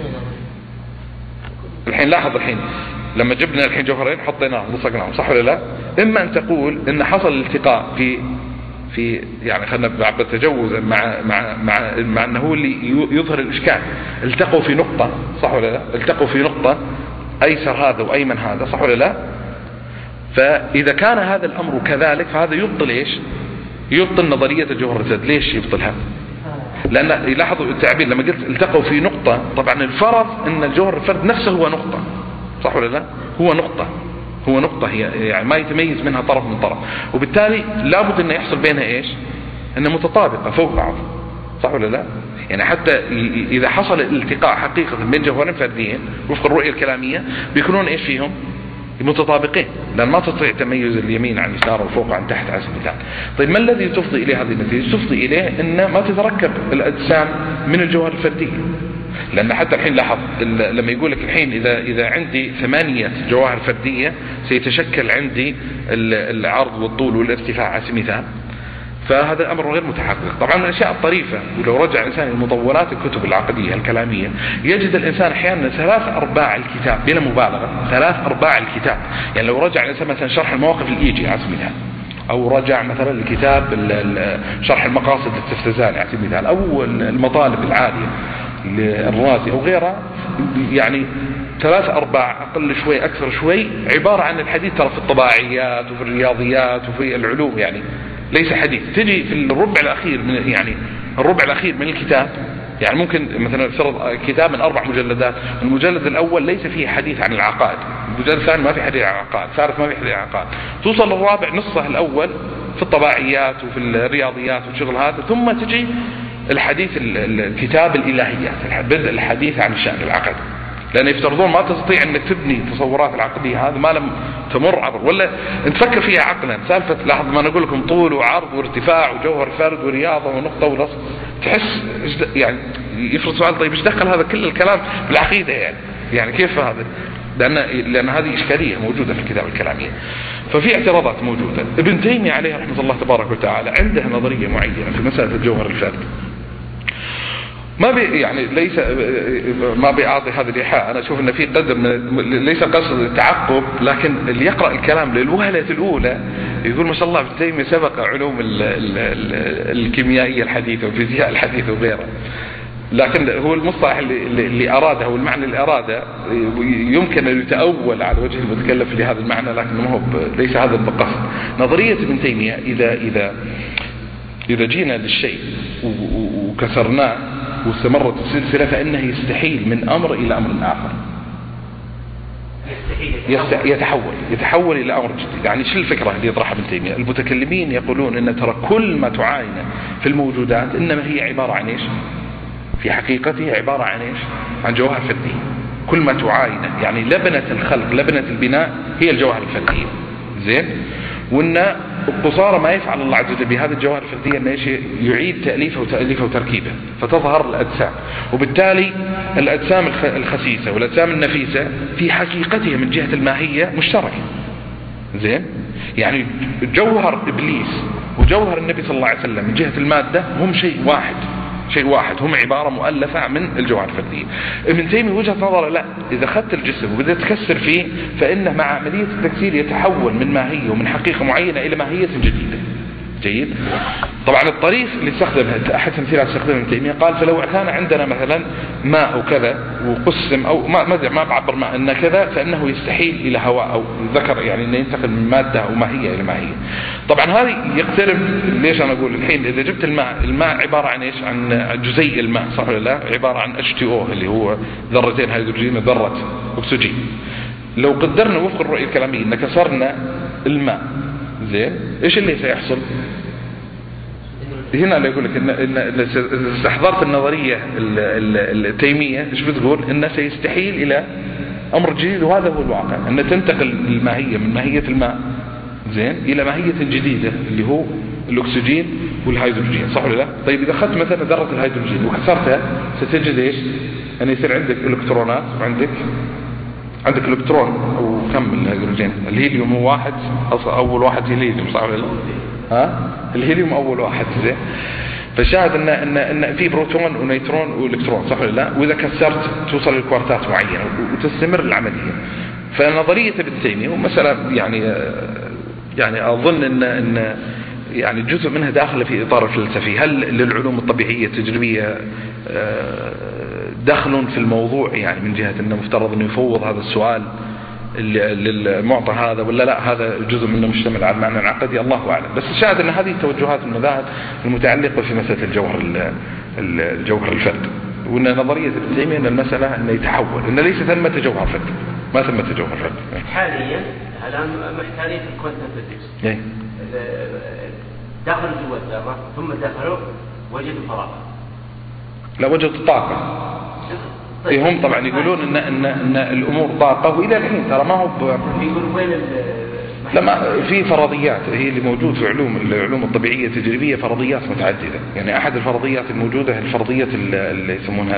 الحين لاحظ الحين لما جبنا الحين جوهرين حطيناهم لصقناهم صح ولا لا؟ إما أن تقول إن حصل الالتقاء في يعني خلنا بعد تجوزا مع أنه هو اللي يظهر الإشكال. التقوا في نقطة صح ولا لا؟ التقوا في نقطة أيسر هذا وأيمن هذا صح ولا لا؟ فإذا كان هذا الأمر كذلك فهذا يبطل إيش؟ يبطل نظرية الجوهر الفرد. ليش يبطلها؟ لأن لاحظوا التعبير لما قلت التقوا في نقطة، طبعا الفرض أن الجوهر الفرد نفسه هو نقطة صح ولا لا؟ هو نقطة هي يعني ما يتميز منها طرف من طرف، وبالتالي لابد أن يحصل بينها إيش؟ أنها متطابقة فوق بعض صح ولا لا؟ يعني حتى إذا حصل الالتقاء حقيقة بين جوهرين فرديين وفق الرؤية الكلامية بيكونون إيش فيهم؟ متطابقين، لأن ما تستطيع تميز اليمين عن يسار والفوق عن تحت على سبيل المثال. طيب ما الذي تفضي إليه هذه النتيجة؟ تفضي إليه أن ما تتركب الأجسام من الجوهر الفردية. لأن حتى الحين لاحظ لما يقول لك الحين إذا عندي 8 جواهر فردية سيتشكل عندي العرض والطول والارتفاع على سبيل المثال، فهذا الأمر غير متحقق. طبعا من الأشياء الطريفة، ولو رجع الإنسان لمطورات الكتب العقدية الكلامية يجد الإنسان أحيانا 3/4 الكتاب بلا مبالغة 3/4 الكتاب. يعني لو رجع الإنسان مثلا شرح المواقف الإيجي على سبيل المثال، أو رجع مثلا لكتاب شرح المقاصد التفتزاني على سبيل المثال، أو المطالب العالية للرازي أو غيرها، يعني 3/4 أقل شوي أكثر شوي عبارة عن الحديث ترى في الطباعيات وفي الرياضيات وفي العلوم، يعني ليس حديث. تجي في الربع الأخير من الكتاب، يعني ممكن مثلا فرض كتاب من 4 مجلدات، المجلد الأول ليس فيه حديث عن العقائد، المجلد الثاني ما في حديث عن العقائد، الثالث ما في حديث عن العقائد، توصل للرابع نصه الأول في الطباعيات وفي الرياضيات والشغل هذا، ثم تجي الحديث الكتاب الإلهيات، بدء الحديث عن الشأن العقدي، لأن يفترضون ما تستطيع أنك تبني تصورات العقدية هذا ما لم تمر عبر، ولا أنت تفكر فيها عقلا. سالفة لاحظ ما نقول لكم طول وعرض وارتفاع وجوهر فرد ورياضة ونقطة ونص، تحس يعني يفرض سؤال طيب ايش دخل هذا كل الكلام بالعقيدة يعني كيف هذا؟ لأن هذه إشكالية موجودة في الكتاب الكلامية. ففي اعتراضات موجودة. ابن تيمية عليه رحمة الله تبارك وتعالى عنده نظرية معينة في مسألة الجوهر الفردي. ما بيعطي هذا الإيحاء. أنا أشوف أن في قدر ليس قصد التعقب، لكن اللي يقرأ الكلام للوهلة الأولى يقول ما شاء الله ابن تيمية سبق علوم الكيميائية الحديثة والفيزياء الحديثة وغيرها. لكن هو المصطلح اللي أراده والمعنى اللي أراده يمكن أن يتأول على وجه المتكلف لهذا المعنى، لكن ليس هذا القصد. نظرية ابن تيمية إذا جينا للشيء وكسرناه واستمرت السلسلة فإنه يستحيل من أمر إلى أمر آخر، يتحول إلى أمر جديد. يعني شو الفكرة اللي يطرحها ابن تيمية؟ المتكلمين يقولون إن ترى كل ما تعاينه في الموجودات إنما هي عبارة عن إيش؟ في حقيقتها عبارة عن إيش؟ عن جوهر فردي. كل ما تعاينه يعني لبنة الخلق، لبنة البناء هي الجوهر الفردية. زين؟ وإن قصارى ما يفعل الله عز وجل بهذه الجوهر الفردية أن يعيد تأليفه وتركيبه فتظهر الأجسام. وبالتالي الأجسام الخسيسة والأجسام النفيسة في حقيقتها من جهة الماهية مشتركة. زين؟ يعني جوهر إبليس وجوهر النبي صلى الله عليه وسلم من جهة المادة هم شيء واحد، هم عبارة مؤلفة من الجوهر الفردية. ابن تيمية وجهة نظره لا، إذا أخذت الجسم وبدأت تكسر فيه فإنه مع عملية التكسير يتحول من ماهية ومن حقيقة معينة إلى ماهية جديدة. جيد؟ طبعا الطريق اللي استخدمها أحد أمثلة استخدمها ابن تيمية قال فلو كان عندنا مثلا ماء أو كذا وقسم أو ما بعبر ماء إن كذا فإنه يستحيل إلى هواء أو ذكر، يعني إنه ينتقل من مادة أو ماهية إلى ماهية. طبعا هذه يقترب. ليش أنا أقول الحين إذا جبت الماء عبارة عن إيش؟ عن جزيء الماء، صح ولا لا؟ عبارة عن H2O اللي هو ذرتين هيدروجين وذرة أكسجين. لو قدرنا وفق الرؤية الكلامية إن كسرنا الماء، زين، إيش اللي سيحصل؟ هنا اللي يقول لك إن استحضرت النظرية التيمية إيش بتقول؟ إنه سيستحيل إلى أمر جديد، وهذا هو الواقع، أن تنتقل الماهية من ماهية الماء، زين، إلى ماهية جديدة اللي هو الأكسجين والهيدروجين، صح ولا لا؟ طيب إذا أخذت مثلا ذرة الهيدروجين وكسرتها ستجد إيش؟ أن يصير عندك إلكترونات وعندك إلكترون أو كم الهيدروجين؟ الهيليوم هو واحد، أول واحد هيليوم، صح ولا لا؟ الهيليوم أول واحد. زين، فشاهد إن في بروتون ونيوترون وإلكترون، صح ولا لا؟ وإذا كسرت توصل لكوارتات معينة وتستمر العملية. فنظرية ابن تيمية ومسألة يعني أظن إن يعني جزء منها داخل في إطار الفلسفي. هل للعلوم الطبيعية التجريبية دخل في الموضوع، يعني من جهة إنه مفترض إنه يفوض هذا السؤال للمعطى هذا، ولا لا هذا جزء منه مشتمل على المعنى العقدي؟ الله أعلم. بس شاهد أن هذه توجهات المذاهب المتعلقة في مسألة الجوهر الفردي، وأن نظرية ابن تيمية أن المسألة أنه يتحول، أن ليس ثمة جوهر فردي، ما ثمة جوهر فردي. حاليا الآن محتاجين في الكوانتم فيزيكس، دخلوا جوا الذرة ثم دخلوا وجدوا فراغ، لا وجدوا طاقة. هم طبعا يقولون ان الامور طاقه، والى الحين ترى ما هو يقولون وين لما في فرضيات هي اللي موجود في العلوم الطبيعيه التجريبيه، فرضيات متعدده. يعني احد الفرضيات الموجوده الفرضيه اللي يسمونها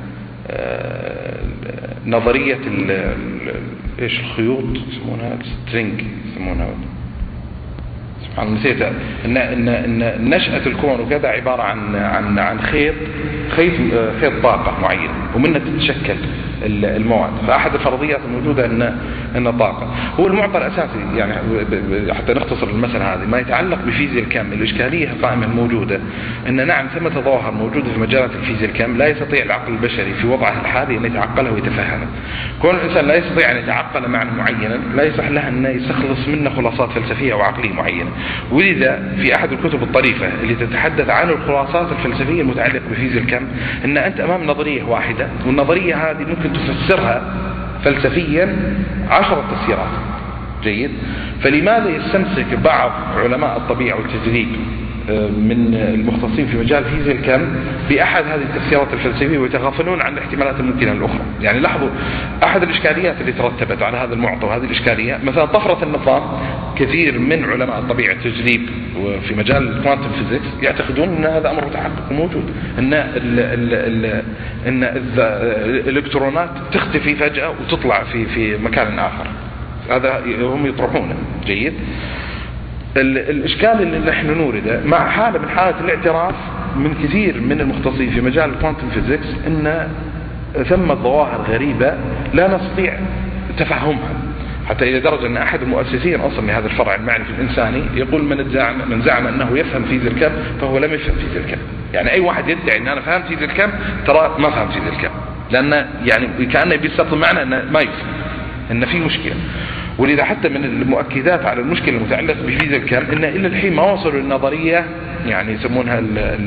نظريه ايش الخيوط يسمونها السترينج يسمونها، سبحان الله نسيتها، ان نشأة الكون وكذا عبارة عن خيط طاقة معينة ومنها تتشكل المواد. فأحد الفرضيات الموجودة أن طاقة هو المعطى الأساسي. يعني حتى نختصر المسألة هذه ما يتعلق بفيزياء الكم. الإشكالية القائمة الموجودة أن نعم ثمة ظواهر موجودة في مجالات الفيزياء الكم لا يستطيع العقل البشري في وضعه الحالي أن يتعقلها ويتفهمها. كون الإنسان لا يستطيع أن يتعقل معنى معينا لا يصح له أن يستخلص منه خلاصات فلسفية وعقلية معينة. ولذا في أحد الكتب الطريفة اللي تتحدث عن الخلاصات الفلسفية المتعلقة بفيزياء الكم أن أنت أمام نظرية واحدة، والنظرية هذه ممكن تفسرها فلسفيا 10 تفسيرات. جيد. فلماذا يستمسك بعض علماء الطبيعة والتجريب من المختصين في مجال فيزياء الكم بأحد هذه التفسيرات الفلسفية ويتغافلون عن الاحتمالات الممكنة الأخرى؟ يعني لاحظوا أحد الإشكاليات اللي ترتبت على هذا المعطى وهذه الإشكالية مثلا طفرة النظام. كثير من علماء الطبيعة التجريب وفي مجال الكوانتم فيزيكس يعتقدون أن هذا أمر متحقق وموجود، أن الإلكترونات تختفي فجأة وتطلع في مكان آخر. هذا هم يطرحونه. جيد. الإشكال اللي نحن نورده مع حالة من حالة الاعتراف من كثير من المختصين في مجال الكوانتم فيزيكس أن ثم ظواهر غريبة لا نستطيع تفهمها، حتى إلى درجة أن أحد المؤسسين أصلا لهذا الفرع المعرفي الإنساني يقول من زعم أنه يفهم فيزياء الكم فهو لم يفهم فيزياء الكم. يعني أي واحد يدعي أن أنا فهمت فيزياء الكم ترى ما فهم فيزياء الكم، لأن يعني كأنه بيستطيع معنا أنه ما يفهم، أن في مشكلة. ولذا حتى من المؤكدات على المشكلة المتعلقة بفيزياء الكم إن إلى الحين ما وصلوا للنظرية، يعني يسمونها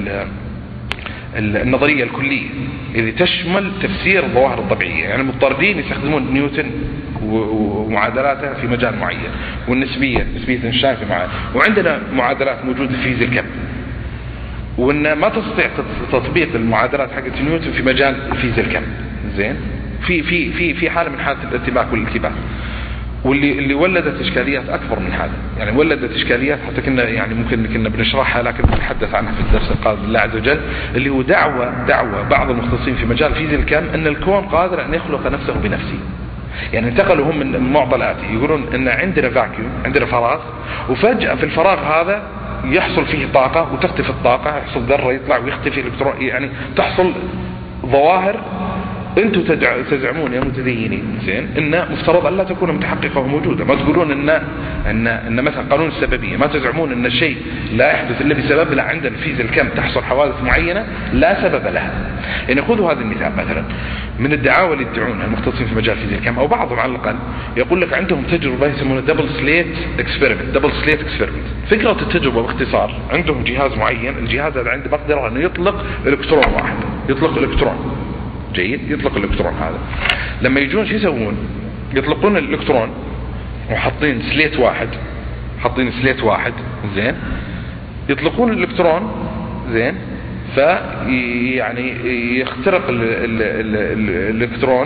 النظرية الكلية اللي تشمل تفسير الظواهر الطبيعية. يعني مضطرين يستخدمون نيوتن ومعادلاته في مجال معين، والنسبية نسبية اينشتاين في معادلة، وعندنا معادلات موجودة في فيزياء الكم، وإن ما تستطيع تطبيق المعادلات حقت نيوتن في مجال فيزياء الكم. زين. في حالة من حالة الارتباك والالتباس، واللي ولدت إشكاليات أكبر من هذا. يعني ولدت إشكاليات حتى كنا بنشرحها، لكن نتحدث عنها في الدرس القادم بالله عز وجل، اللي هو دعوة بعض المختصين في مجال فيزياء الكم أن الكون قادر أن يخلق نفسه بنفسه. يعني انتقلوا هم من المعضلات، يقولون أن عندنا فاكيوم، عندنا فراغ، وفجأة في الفراغ هذا يحصل فيه طاقة وتختفي الطاقة، يحصل ذرة يطلع ويختفي الإلكترون، يعني تحصل ظواهر انتم تزعمون يا متدينين زين ان مفترض ان لا تكون متحققه وموجوده. ما تقولون ان مثلا قانون السببيه، ما تزعمون ان الشيء لا يحدث الا بسبب، لا عندنا في الكم تحصل حوادث معينه لا سبب لها. يعني خذوا هذا المثال مثلا من الدعاوى اللي يدعونها المختصين في مجال فيزياء الكم او بعضهم على الاقل، يقول لك عندهم تجربه يسمونها دبل سليت اكسبيرمنت. فكره التجربه باختصار عندهم جهاز معين، الجهاز هذا عنده مقدره انه يطلق الكترون واحد، يطلق الالكترون. جيد. يطلق الالكترون هذا. لما يجون شو يسوون؟ يطلقون الالكترون وحاطين سليت واحد زين، يطلقون الالكترون زين، يعني يخترق الالكترون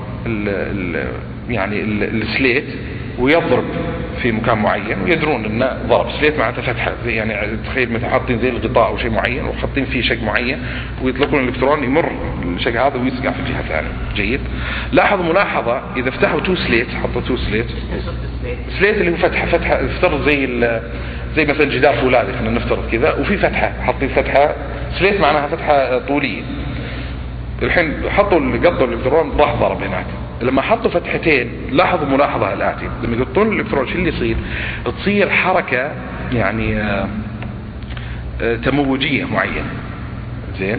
يعني السليت ويضرب في مكان معين، ويدرون انه ضرب سليت معناته فتحه، يعني تخيل مثلا حاطين زي الغطاء او شيء معين وحاطين فيه شق معين، ويطلقون الالكترون يمر الشق هذا ويسقع في الجهه الثانيه. جيد. لاحظوا ملاحظه، اذا فتحوا حطوا تو سليت اللي هو فتحه افترض زي مثلا جدار فولاذي، خلينا نفترض كذا، وفي فتحه، حاطين فتحه سليت معناها فتحه طوليه. الحين قطوا الالكترون راح ضرب هناك. لما حطوا فتحتين لاحظوا ملاحظة الآتي، لما يقطون الإلكترون شو اللي يصير؟ تصير حركة يعني تموجية معينة. زين.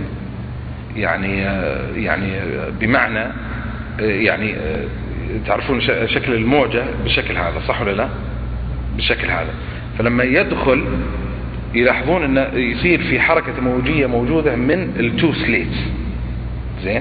يعني بمعنى يعني تعرفون شكل الموجة بالشكل هذا، صح ولا لا؟ بالشكل هذا. فلما يدخل يلاحظون انه يصير في حركة تموجية موجودة من التو سليتس. زين.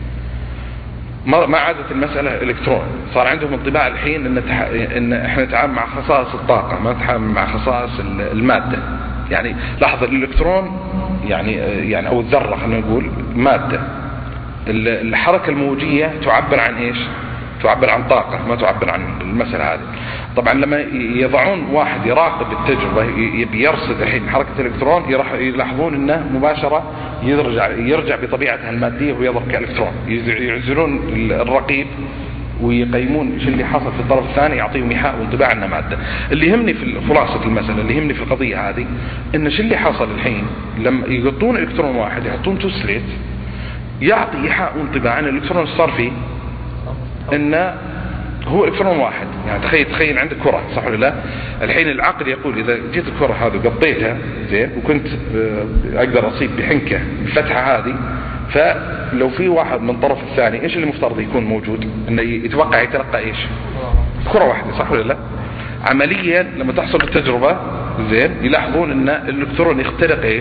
ما عادت المسألة إلكترون، صار عندهم انطباع الحين إن إحنا نتعامل مع خصائص الطاقة، ما نتعامل مع خصائص المادة. يعني لاحظ الإلكترون يعني أو الذرة خلينا نقول مادة. الحركة الموجية تعبر عن إيش؟ تعبر عن طاقة، ما تعبر عن المسألة هذه. طبعا لما يضعون واحد يراقب التجربة يرصد الحين حركة الإلكترون، يلاحظون إنه مباشرة يرجع بطبيعتها المادية ويضرب كإلكترون. يعزلون الرقيب ويقيمون شو اللي حصل في الطرف الثاني، يعطيهم إيحاء وانطباع أنه مادة. اللي يهمني في خلاصة المسألة، اللي يهمني في القضية هذه، إن شو اللي حصل الحين لما يقطون إلكترون واحد يحطون تو سليت، يعطي إيحاء وانطباع أن الإلكترون صار فيه إنه هو إلكترون واحد. يعني تخيل عندك كرة، صح ولا لا؟ الحين العقل يقول إذا جيت الكرة هذه وقطيتها زين وكنت أقدر أصيب بحنكة الفتحة هذه، فلو في واحد من طرف الثاني إيش اللي مفترض يكون موجود؟ إنه يتوقع يتلقى إيش؟ كرة واحدة، صح ولا لا؟ عمليا لما تحصل التجربة زين يلاحظون إن الإلكترون يخترق إيش؟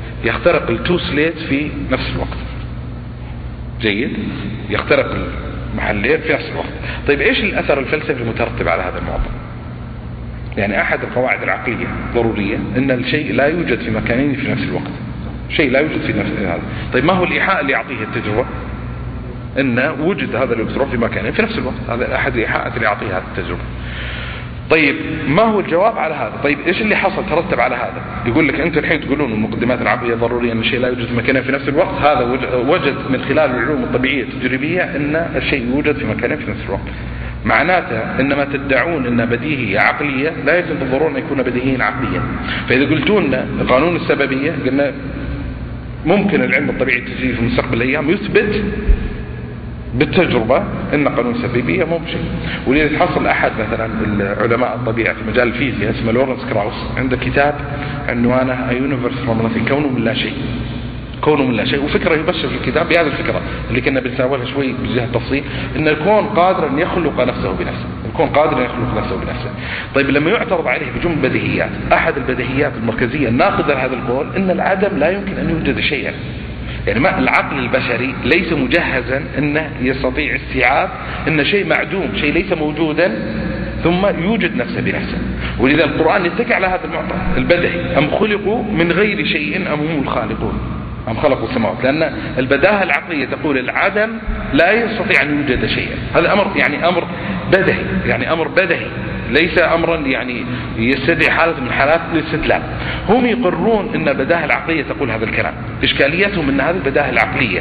يخترق التو سليت في نفس الوقت. جيد. يخترق محلين في نفس الوقت. طيب إيش الأثر الفلسفي المترتب على هذا المعطى؟ يعني أحد القواعد العقلية ضرورية أن الشيء لا يوجد في مكانين في نفس الوقت، شيء لا يوجد في نفس هذا. طيب ما هو الإيحاء اللي يعطيه التجربة؟ أن وجد هذا الإلكترون في مكانين في نفس الوقت، هذا أحد الإيحاءات اللي يعطيها هذه التجربة. طيب ما هو الجواب على هذا؟ طيب إيش اللي حصل ترتب على هذا؟ يقول لك أنتم الحين تقولون المقدمات العقلية ضرورية أن الشيء لا يوجد في مكانين في نفس الوقت، هذا وجد من خلال العلوم الطبيعية التجريبية أن الشيء يوجد في مكانين في نفس الوقت. معناته إنما تدعون أن بديهية عقلية لا يلزم بالضرورة أن يكون بديهيا عقليا. فإذا قلتون قانون السببية قلنا ممكن العلم الطبيعي التجريبي في مستقبل الأيام يثبت بالتجربة أن قانون السببية مو بشيء. ولذا تحصل أحد مثلا علماء الطبيعة في مجال الفيزياء اسمه لورنس كراوس عنده كتاب عنوانه A Universe from Nothing، كونه من لا شيء، كونه من لا شيء. وفكرة يبشر في الكتاب بهذه الفكرة اللي كنا بنساولها شوي بجهة التفصيل، أن الكون قادر أن يخلق نفسه بنفسه، الكون قادر أن يخلق نفسه بنفسه. طيب لما يعترض عليه بجمل بديهيات، أحد البديهيات المركزية الناقدة لهذا القول أن العدم لا يمكن أن يوجد شيئا. يعني ما العقل البشري ليس مجهزا أنه يستطيع استيعاب أن شيء معدوم، شيء ليس موجودا ثم يوجد نفسه بنفسه. ولذا القرآن يتكي على هذا المعطى البدهي، أم خلقوا من غير شيء أم هم الخالقون أم خلقوا السماوات، لأن البداهة العقلية تقول العدم لا يستطيع أن يوجد شيئا. هذا أمر يعني أمر بدهي، يعني أمر بدهي ليس أمرا يعني يستدعي حالة من حالات الاستدلال. هم يقرون أن البداهة العقلية تقول هذا الكلام. إشكاليتهم أن هذه البداهة العقلية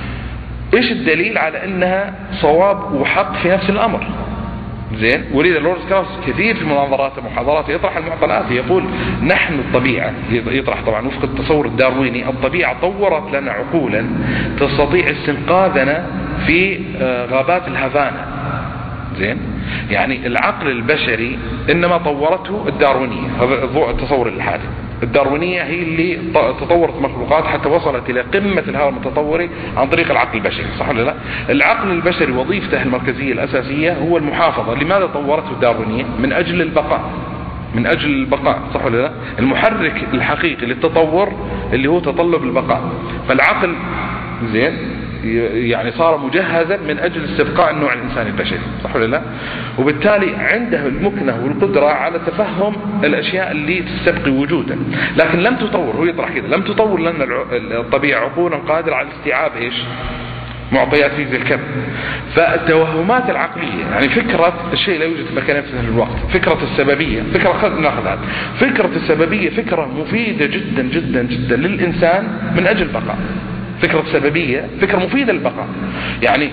إيش الدليل على أنها صواب وحق في نفس الأمر؟ زين. ولذا لورنس كراوس كثير في مناظراته محاضراته يطرح المعضلات، يقول نحن الطبيعة، يطرح طبعا وفق التصور الدارويني، الطبيعة طورت لنا عقولا تستطيع استنقاذنا في غابات الهافانا. زين. يعني العقل البشري إنما طورته الداروينية، هذا التصور الحادث. الداروينية هي اللي تطورت مخلوقات حتى وصلت إلى قمة الهرم التطوري عن طريق العقل البشري، صح ولا لا؟ العقل البشري وظيفته المركزية الأساسية هو المحافظة. لماذا طورته الداروينية؟ من أجل البقاء، من أجل البقاء، صح ولا لا؟ المحرك الحقيقي للتطور اللي هو تطلب البقاء. فالعقل زين يعني صار مجهزا من أجل استبقاء النوع الإنساني البشري، صح ولا لا؟ وبالتالي عنده المكنة والقدرة على تفهم الأشياء اللي تستبقي وجودا، لكن لم تطور. هو يطرح كده، لم تطور لنا الطبيعة عقولا قادرة على استيعاب إيش؟ معطيات فيزياء الكم. فالتوهمات العقلية، يعني فكرة الشيء لا يوجد في مكان في نفس الوقت، فكرة السببية، ناخذها. فكرة السببية فكرة مفيدة جدا جدا جدا للإنسان من أجل البقاء. فكرة السببية فكرة مفيدة للبقاء. يعني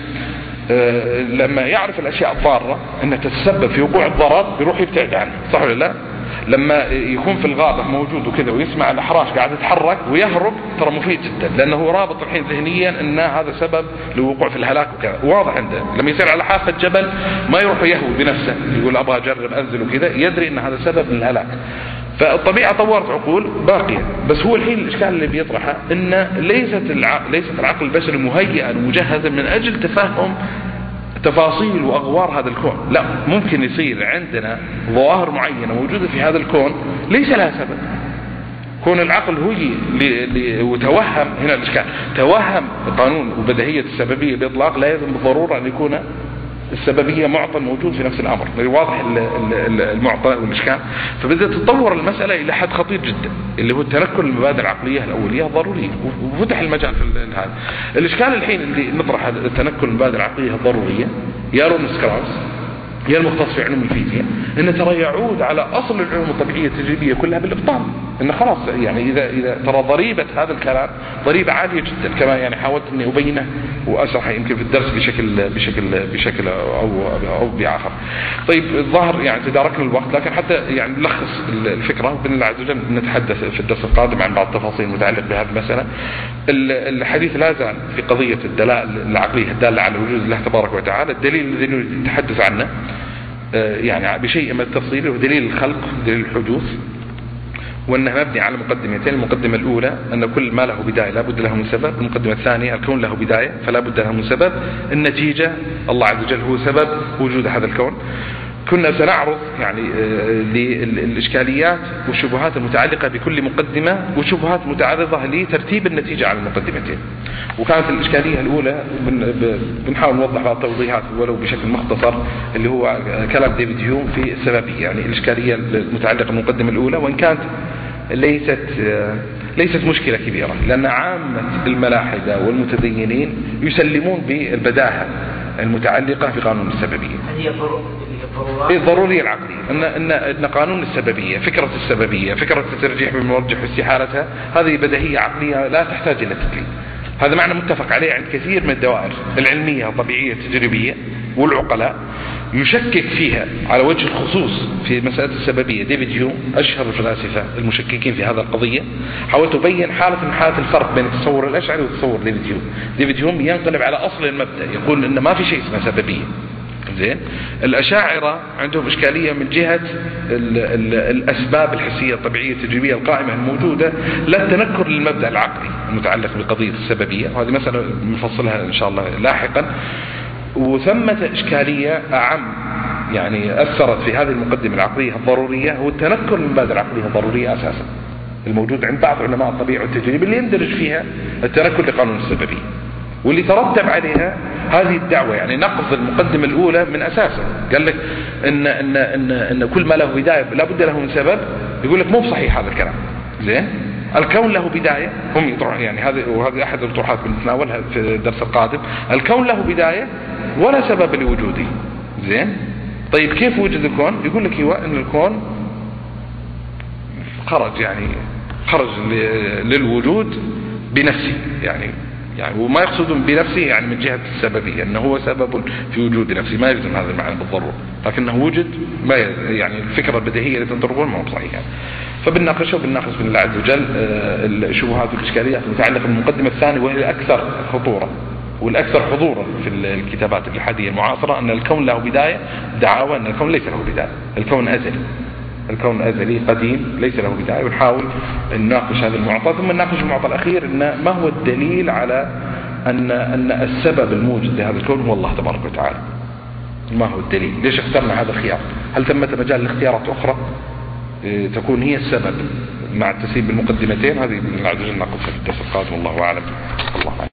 لما يعرف الأشياء الضارة أنها تتسبب في وقوع الضرر يروح يبتعد عنها، صح ولا لا؟ لما يكون في الغابة موجود وكذا ويسمع الأحراش قاعد تتحرك ويهرب، ترى مفيد جدا، لأنه رابط الحين ذهنيا أن هذا سبب لوقوع في الهلاك وكذا. واضح عنده لما يصير على حافة جبل ما يروح يهوي بنفسه يقول أبغى أجرب أنزل وكذا، يدري أن هذا سبب للهلاك. فالطبيعة طورت عقول باقية، بس هو الحين الإشكال اللي بيطرحه أن ليست العقل البشري مهيئا ومجهزا من أجل تفهم تفاصيل وأغوار هذا الكون. لا، ممكن يصير عندنا ظواهر معينة موجودة في هذا الكون ليس لها سبب. كون العقل هو وتوهم، هنا الإشكال، توهم قانون وبديهية السببية بإطلاق لا يلزم بالضرورة أن يكون السببية معطى موجود في نفس الأمر. واضح المعطى والإشكال. فبدأت تتطور المسألة إلى حد خطير جدا اللي هو التنكر المبادئ العقلية الأولية الضرورية، وفتح المجال في هذا الإشكال. الحين اللي نطرح التنكر المبادئ العقلية الضرورية يا لورنس كراوس يا المختص في علوم الفيزياء إن ترى يعود على أصل العلوم الطبيعية التجريبية كلها بالإبطال. إن خلاص يعني إذا ترى ضريبة هذا الكلام ضريبة عالية جدا، كما يعني حاولت إني أبينه وأشرح يمكن في الدرس بشكل أو بآخر. طيب الظاهر يعني تداركنا الوقت، لكن حتى يعني نلخص الفكرة بإذن الله عز وجل نتحدث في الدرس القادم عن بعض التفاصيل المتعلقة بهذه المسألة. الحديث لا زال في قضية الدلائل العقلية الدالة على وجود الله تبارك وتعالى. الدليل الذي نتحدث عنه يعني بشيء من التفصيل هو دليل الخلق، دليل الحدوث، وأنه مبني على مقدمتين. المقدمة الأولى أن كل ما له بداية لا بد له من سبب. المقدمة الثانية الكون له بداية فلا بد له من سبب. النتيجة الله عز وجل هو سبب وجود هذا الكون. كنا سنعرض يعني للإشكاليات والشبهات المتعلقة بكل مقدمة وشبهات متعرضة لترتيب النتيجة على المقدمتين. وكانت الإشكالية الأولى بنحاول نوضح بعض التوضيحات ولو بشكل مختصر، اللي هو كلام ديفيد هيوم في السببية، يعني الإشكالية المتعلقة بالمقدمة الأولى، وإن كانت ليست مشكلة كبيرة، لأن عامة الملاحدة والمتدينين يسلمون بالبداهة المتعلقة بقانون السببية. هي الضرورية العقلية، أن قانون السببية، فكرة السببية، فكرة الترجيح بالمرجح واستحالتها، هذه بديهية عقلية لا تحتاج إلى تدليل. هذا معنى متفق عليه عند كثير من الدوائر العلمية الطبيعية التجريبية والعقلاء. يشكك فيها على وجه الخصوص في مسألة السببية ديفيد هيوم، أشهر الفلاسفة المشككين في هذا القضية. حاولت أبين حالة من حالات الفرق بين التصور الأشعري وتصور ديفيد هيوم. ديفيد هيوم ينقلب على أصل المبدأ، يقول إن ما في شيء اسمه سببية. زين، الأشاعرة عندهم إشكالية من جهة الأسباب الحسية الطبيعية التجريبية القائمة الموجودة، لا تنكر للمبدأ العقلي المتعلق بقضية السببية، وهذه مسألة نفصلها إن شاء الله لاحقا. وثمة إشكالية أعم يعني أثرت في هذه المقدمة العقلية الضرورية، هو التنكر للمبادئ العقلية الضرورية أساسا الموجود عند بعض علماء الطبيعة والتجريب، اللي يندرج فيها التنكر لقانون السببية، واللي ترتب عليها هذه الدعوة، يعني نقض المقدمة الأولى من أساسه. قال لك إن كل ما له بداية لا بد له من سبب. يقول لك مو بصحيح هذا الكلام. زين، الكون له بداية، هم يطرحون يعني وهذه أحد الطروحات بنتناولها في الدرس القادم. الكون له بداية ولا سبب لوجوده. زين، طيب كيف وجد الكون؟ يقول لك ايوه ان الكون خرج للوجود بنفسه، يعني وما يقصدون بنفسه يعني من جهة السببية انه هو سبب في وجود نفسه، ما يلزم هذا المعنى بالضرورة، لكنه وجد ما يعني الفكرة البديهية اللي تنطرقون ما هو صحيح يعني. فبنناقش بإذن الله عز وجل الشبهات والإشكاليات المتعلقة بالمقدمة الثانية، وهي الأكثر خطورة والأكثر حضورا في الكتابات الإلحادية المعاصرة، أن الكون له بداية. دعاوى أن الكون ليس له بداية، الكون أزلي، الكون أزلي قديم ليس له بداية. ونحاول أن نناقش هذا المعطى، ثم نناقش المعطى الأخير، أن ما هو الدليل على أن السبب الموجود لهذا الكون هو الله تبارك وتعالى. ما هو الدليل؟ ليش اخترنا هذا الخيار؟ هل ثمة مجال لاختيارات أخرى تكون هي السبب مع التسليم بالمقدمتين؟ هذه من العدد نناقشها في الدرس القادم، والله أعلم. الله أعلم.